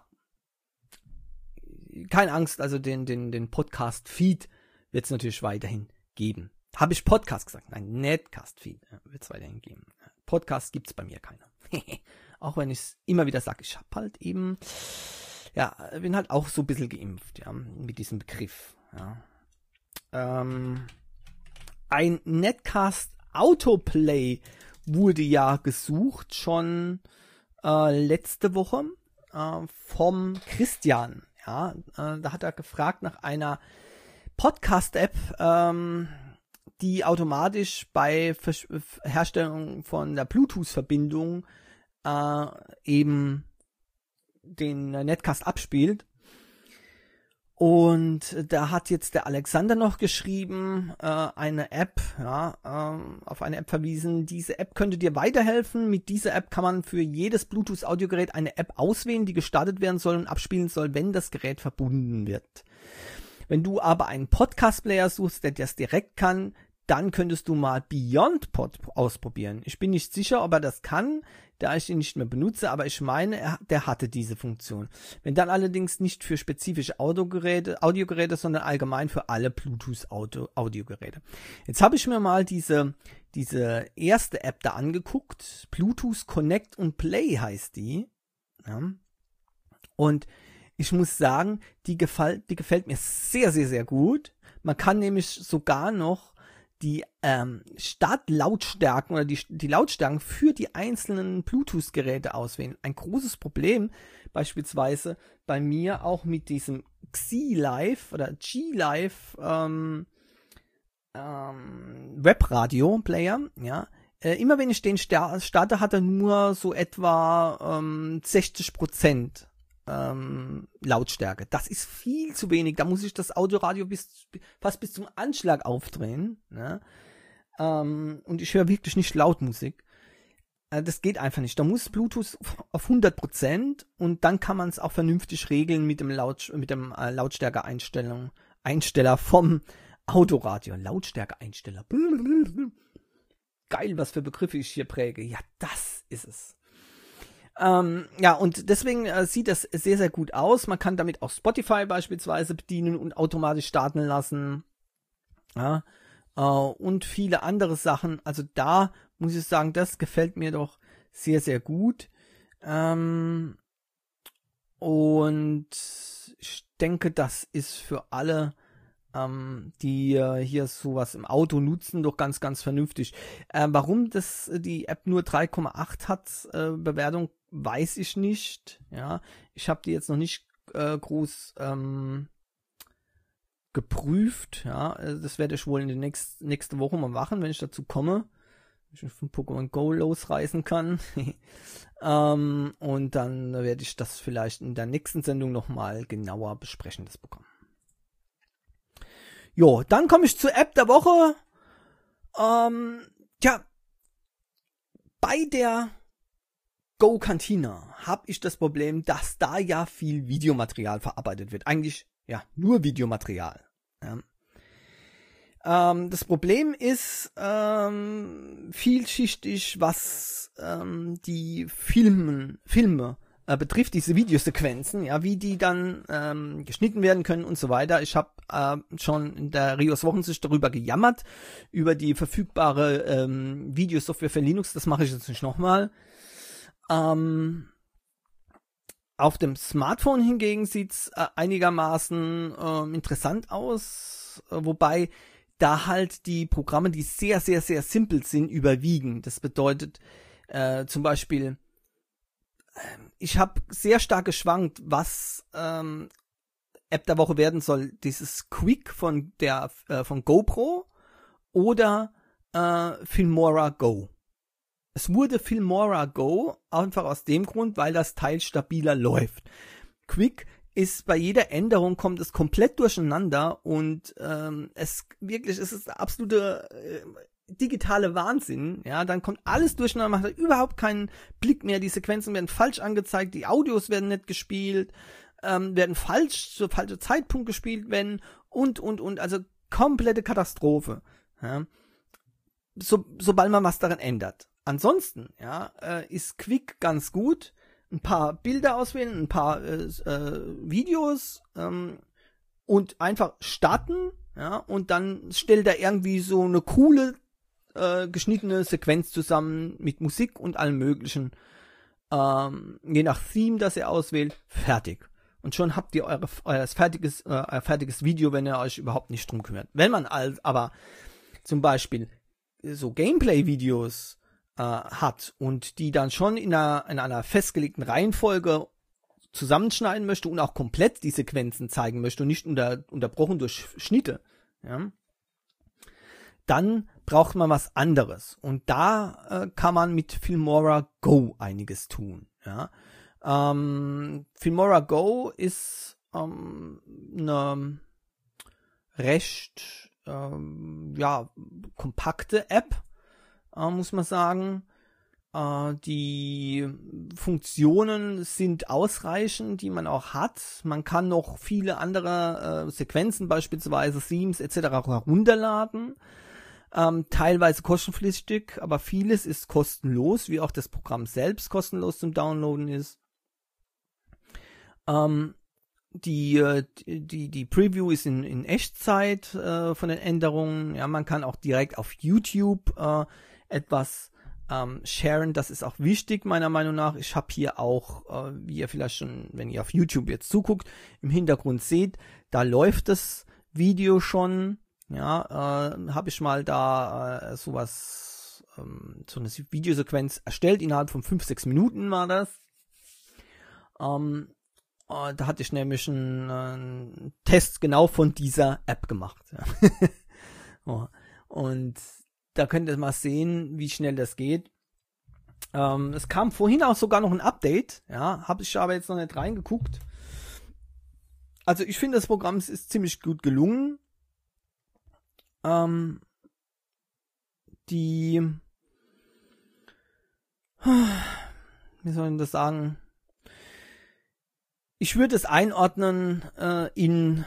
Keine Angst, also den, den, den Podcast-Feed wird es natürlich weiterhin geben. Habe ich Podcast gesagt? Nein, Netcast-Feed ja, wird es weiterhin geben. Podcast gibt's bei mir keiner. Auch wenn ich es immer wieder sage, ich habe halt eben, ja, bin halt auch so ein bisschen geimpft, ja, mit diesem Begriff, ja. Ähm, ein Netcast Autoplay wurde ja gesucht, schon äh, letzte Woche äh, vom Christian, ja, äh, da hat er gefragt nach einer Podcast-App, ähm, die automatisch bei Versch- Herstellung von der Bluetooth-Verbindung äh, eben den Netcast abspielt. Und da hat jetzt der Alexander noch geschrieben, äh, eine App, ja, äh, auf eine App verwiesen. Diese App könnte dir weiterhelfen. Mit dieser App kann man für jedes Bluetooth-Audiogerät eine App auswählen, die gestartet werden soll und abspielen soll, wenn das Gerät verbunden wird. Wenn du aber einen Podcast-Player suchst, der das direkt kann, dann könntest du mal BeyondPod ausprobieren. Ich bin nicht sicher, ob er das kann, da ich ihn nicht mehr benutze, aber ich meine, er, der hatte diese Funktion. Wenn dann allerdings nicht für spezifische Audiogeräte, Audiogeräte, sondern allgemein für alle Bluetooth-Audiogeräte. Jetzt habe ich mir mal diese, diese erste App da angeguckt. Bluetooth Connect und Play heißt die. Ja. Und ich muss sagen, die gefällt, die gefällt mir sehr, sehr, sehr gut. Man kann nämlich sogar noch die ähm, Startlautstärken oder die, die Lautstärken für die einzelnen Bluetooth-Geräte auswählen. Ein großes Problem beispielsweise bei mir auch mit diesem Xi-Live oder G-Live ähm, ähm, Webradio-Player, ja. Äh, immer wenn ich den starte, hat er nur so etwa ähm, sechzig Prozent Ähm, Lautstärke. Das ist viel zu wenig. Da muss ich das Autoradio bis, fast bis zum Anschlag aufdrehen. Ne? Ähm, und ich höre wirklich nicht laut Musik. Äh, das geht einfach nicht. Da muss Bluetooth auf hundert Prozent und dann kann man es auch vernünftig regeln mit dem, Laut, mit dem äh, Lautstärke-Einstellung, Einsteller vom Autoradio. Lautstärke-Einsteller. Geil, was für Begriffe ich hier präge. Ja, das ist es. Ähm, ja, und deswegen äh, sieht das sehr, sehr gut aus. Man kann damit auch Spotify beispielsweise bedienen und automatisch starten lassen. Ja, äh, und viele andere Sachen. Also da muss ich sagen, das gefällt mir doch sehr, sehr gut. Ähm, und ich denke, das ist für alle, ähm, die äh, hier sowas im Auto nutzen, doch ganz, ganz vernünftig. Äh, warum das die App nur drei Komma acht hat, äh, Bewertung, weiß ich nicht. Ja, ich habe die jetzt noch nicht äh, groß ähm, geprüft. Ja, das werde ich wohl in der nächst, nächste Woche mal machen, wenn ich dazu komme. Wenn ich von Pokémon Go losreißen kann. ähm, und dann werde ich das vielleicht in der nächsten Sendung nochmal genauer besprechen, das Programm. Jo, dann komme ich zur App der Woche. Ähm, tja, bei der Go Cantina habe ich das Problem, dass da ja viel Videomaterial verarbeitet wird. Eigentlich, ja, nur Videomaterial. Ja. Ähm, das Problem ist ähm, vielschichtig, was ähm, die Filmen, Filme äh, betrifft, diese Videosequenzen, ja, wie die dann ähm, geschnitten werden können und so weiter. Ich habe äh, schon in der Rios Wochensicht darüber gejammert, über die verfügbare ähm, Videosoftware für Linux. Das mache ich jetzt nicht nochmal. Ähm, auf dem Smartphone hingegen sieht's äh, einigermaßen äh, interessant aus, äh, wobei da halt die Programme, die sehr, sehr, sehr simpel sind, überwiegen. Das bedeutet, Äh, zum Beispiel, ich habe sehr stark geschwankt, was ähm, App der Woche werden soll. Dieses Quick von der äh, von GoPro oder äh, Filmora Go. Es wurde Filmora Go einfach aus dem Grund, weil das Teil stabiler läuft. Quick ist bei jeder Änderung kommt es komplett durcheinander und ähm, es wirklich es ist der absolute äh, digitale Wahnsinn. Ja, dann kommt alles durcheinander, macht überhaupt keinen Blick mehr. Die Sequenzen werden falsch angezeigt, die Audios werden nicht gespielt, ähm, werden falsch zu falschem Zeitpunkt gespielt, wenn und und und also komplette Katastrophe. Ja. So, sobald man was daran ändert. Ansonsten, ja, äh, ist Quick ganz gut. Ein paar Bilder auswählen, ein paar äh, äh, Videos ähm, und einfach starten, ja, und dann stellt er irgendwie so eine coole äh, geschnittene Sequenz zusammen mit Musik und allem möglichen. Ähm, je nach Theme, das ihr auswählt, fertig. Und schon habt ihr eure, euer fertiges, äh, euer fertiges Video, wenn ihr euch überhaupt nicht drum kümmert. Wenn man als, aber zum Beispiel so Gameplay-Videos äh, hat und die dann schon in einer, in einer festgelegten Reihenfolge zusammenschneiden möchte und auch komplett die Sequenzen zeigen möchte und nicht unter, unterbrochen durch Schnitte, ja, dann braucht man was anderes. Und da äh, kann man mit Filmora Go einiges tun. Ja. Ähm, Filmora Go ist ähm, eine recht ähm, ja, kompakte App, äh, muss man sagen. Äh, die Funktionen sind ausreichend, die man auch hat. Man kann noch viele andere äh, Sequenzen, beispielsweise Themes et cetera herunterladen. Ähm, teilweise kostenpflichtig, aber vieles ist kostenlos, wie auch das Programm selbst kostenlos zum Downloaden ist. Ähm, die, die, die Preview ist in, in Echtzeit äh, von den Änderungen. Ja, man kann auch direkt auf YouTube äh, etwas ähm, sharen. Das ist auch wichtig, meiner Meinung nach. Ich habe hier auch, äh, wie ihr vielleicht schon, wenn ihr auf YouTube jetzt zuguckt, im Hintergrund seht, da läuft das Video schon. Ja, äh, habe ich mal da äh, sowas, ähm, so eine Videosequenz erstellt, innerhalb von fünf, sechs Minuten war das. Ähm, äh, da hatte ich nämlich einen, einen Test genau von dieser App gemacht. Ja. Oh, und da könnt ihr mal sehen, wie schnell das geht. Ähm, es kam vorhin auch sogar noch ein Update, ja, habe ich aber jetzt noch nicht reingeguckt. Also ich finde, das Programm ist ziemlich gut gelungen. Ähm, die, wie soll ich das sagen? Ich würde es einordnen äh, in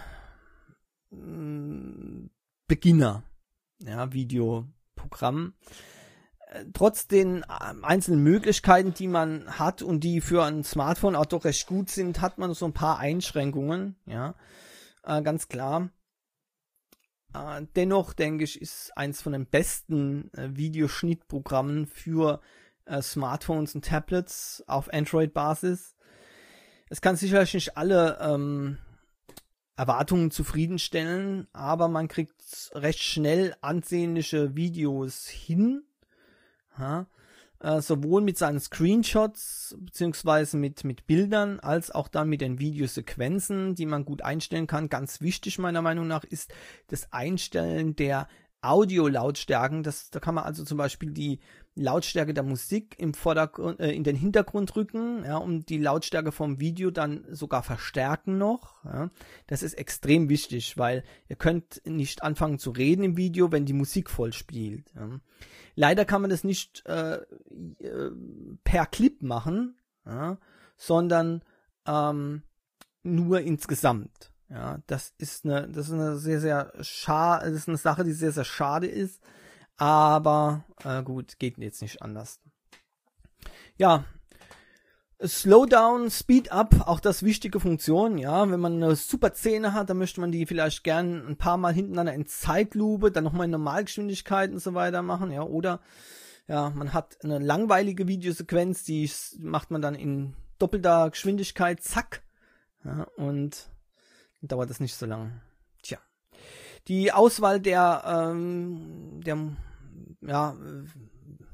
äh, Beginner, ja, Videoprogramm. Äh, trotz den äh, einzelnen Möglichkeiten, die man hat und die für ein Smartphone auch doch recht gut sind, hat man so ein paar Einschränkungen, ja, äh, ganz klar. Uh, dennoch, denke ich, ist eins von den besten äh, Videoschnittprogrammen für äh, Smartphones und Tablets auf Android-Basis. Es kann sicherlich nicht alle ähm, Erwartungen zufriedenstellen, aber man kriegt recht schnell ansehnliche Videos hin. Ja? Äh, sowohl mit seinen Screenshots beziehungsweise mit, mit Bildern, als auch dann mit den Videosequenzen, die man gut einstellen kann. Ganz wichtig meiner Meinung nach ist das Einstellen der Audio-Lautstärken. Das, da kann man also zum Beispiel die Lautstärke der Musik im Vordergrund, äh, in den Hintergrund rücken, ja, um die Lautstärke vom Video dann sogar verstärken noch. Ja. Das ist extrem wichtig, weil ihr könnt nicht anfangen zu reden im Video, wenn die Musik voll spielt. Ja. Leider kann man das nicht äh, per Clip machen, ja, sondern ähm, nur insgesamt. Ja, das ist eine, das ist eine sehr, sehr schade, das ist eine Sache, die sehr, sehr schade ist. Aber äh, gut, geht jetzt nicht anders. Ja, Slowdown, Speed Up, auch das wichtige Funktion. Ja, wenn man eine super Szene hat, dann möchte man die vielleicht gern ein paar Mal hintereinander in Zeitlupe, dann nochmal in Normalgeschwindigkeit und so weiter machen. Ja, oder ja, man hat eine langweilige Videosequenz, die macht man dann in doppelter Geschwindigkeit, zack. Ja, und dann dauert das nicht so lange. Tja. Die Auswahl der, ähm, der ja,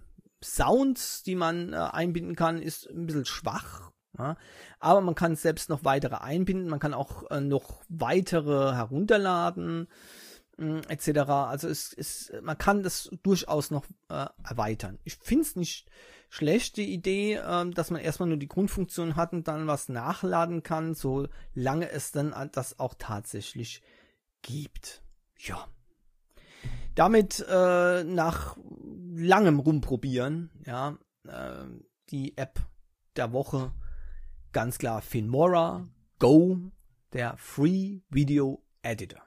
Sounds, die man äh, einbinden kann, ist ein bisschen schwach. Ja? Aber man kann selbst noch weitere einbinden. Man kann auch äh, noch weitere herunterladen, äh, et cetera. Also es ist, man kann das durchaus noch äh, erweitern. Ich finde es nicht schlecht, die Idee, äh, dass man erstmal nur die Grundfunktion hat und dann was nachladen kann, solange es dann das auch tatsächlich gibt. Ja. Damit äh, nach langem Rumprobieren, ja, äh, die App der Woche, ganz klar Filmora Go, der Free Video Editor.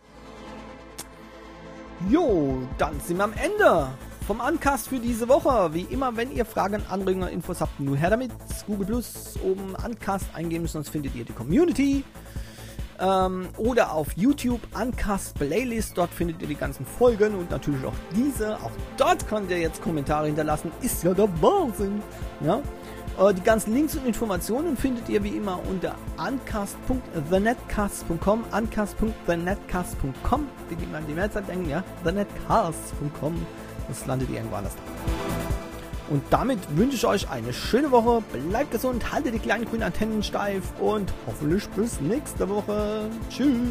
Jo, dann sind wir am Ende vom Uncast für diese Woche. Wie immer, wenn ihr Fragen, Anregungen, Infos habt, nur her damit. Google Plus oben Uncast eingeben, sonst findet ihr die Community. Ähm, oder auf YouTube Uncast Playlist, dort findet ihr die ganzen Folgen und natürlich auch diese. Auch dort könnt ihr jetzt Kommentare hinterlassen. Ist ja der Wahnsinn. Ja? Äh, die ganzen Links und Informationen findet ihr wie immer unter uncast punkt the netcast punkt com. uncast punkt the netcast punkt com. Wie die man die Mehrzahl denken, ja? the netcast punkt com. Das landet irgendwo anders. Und damit wünsche ich euch eine schöne Woche. Bleibt gesund, haltet die kleinen grünen Antennen steif und hoffentlich bis nächste Woche. Tschüss.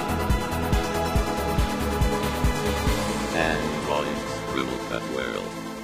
Androids rule that world.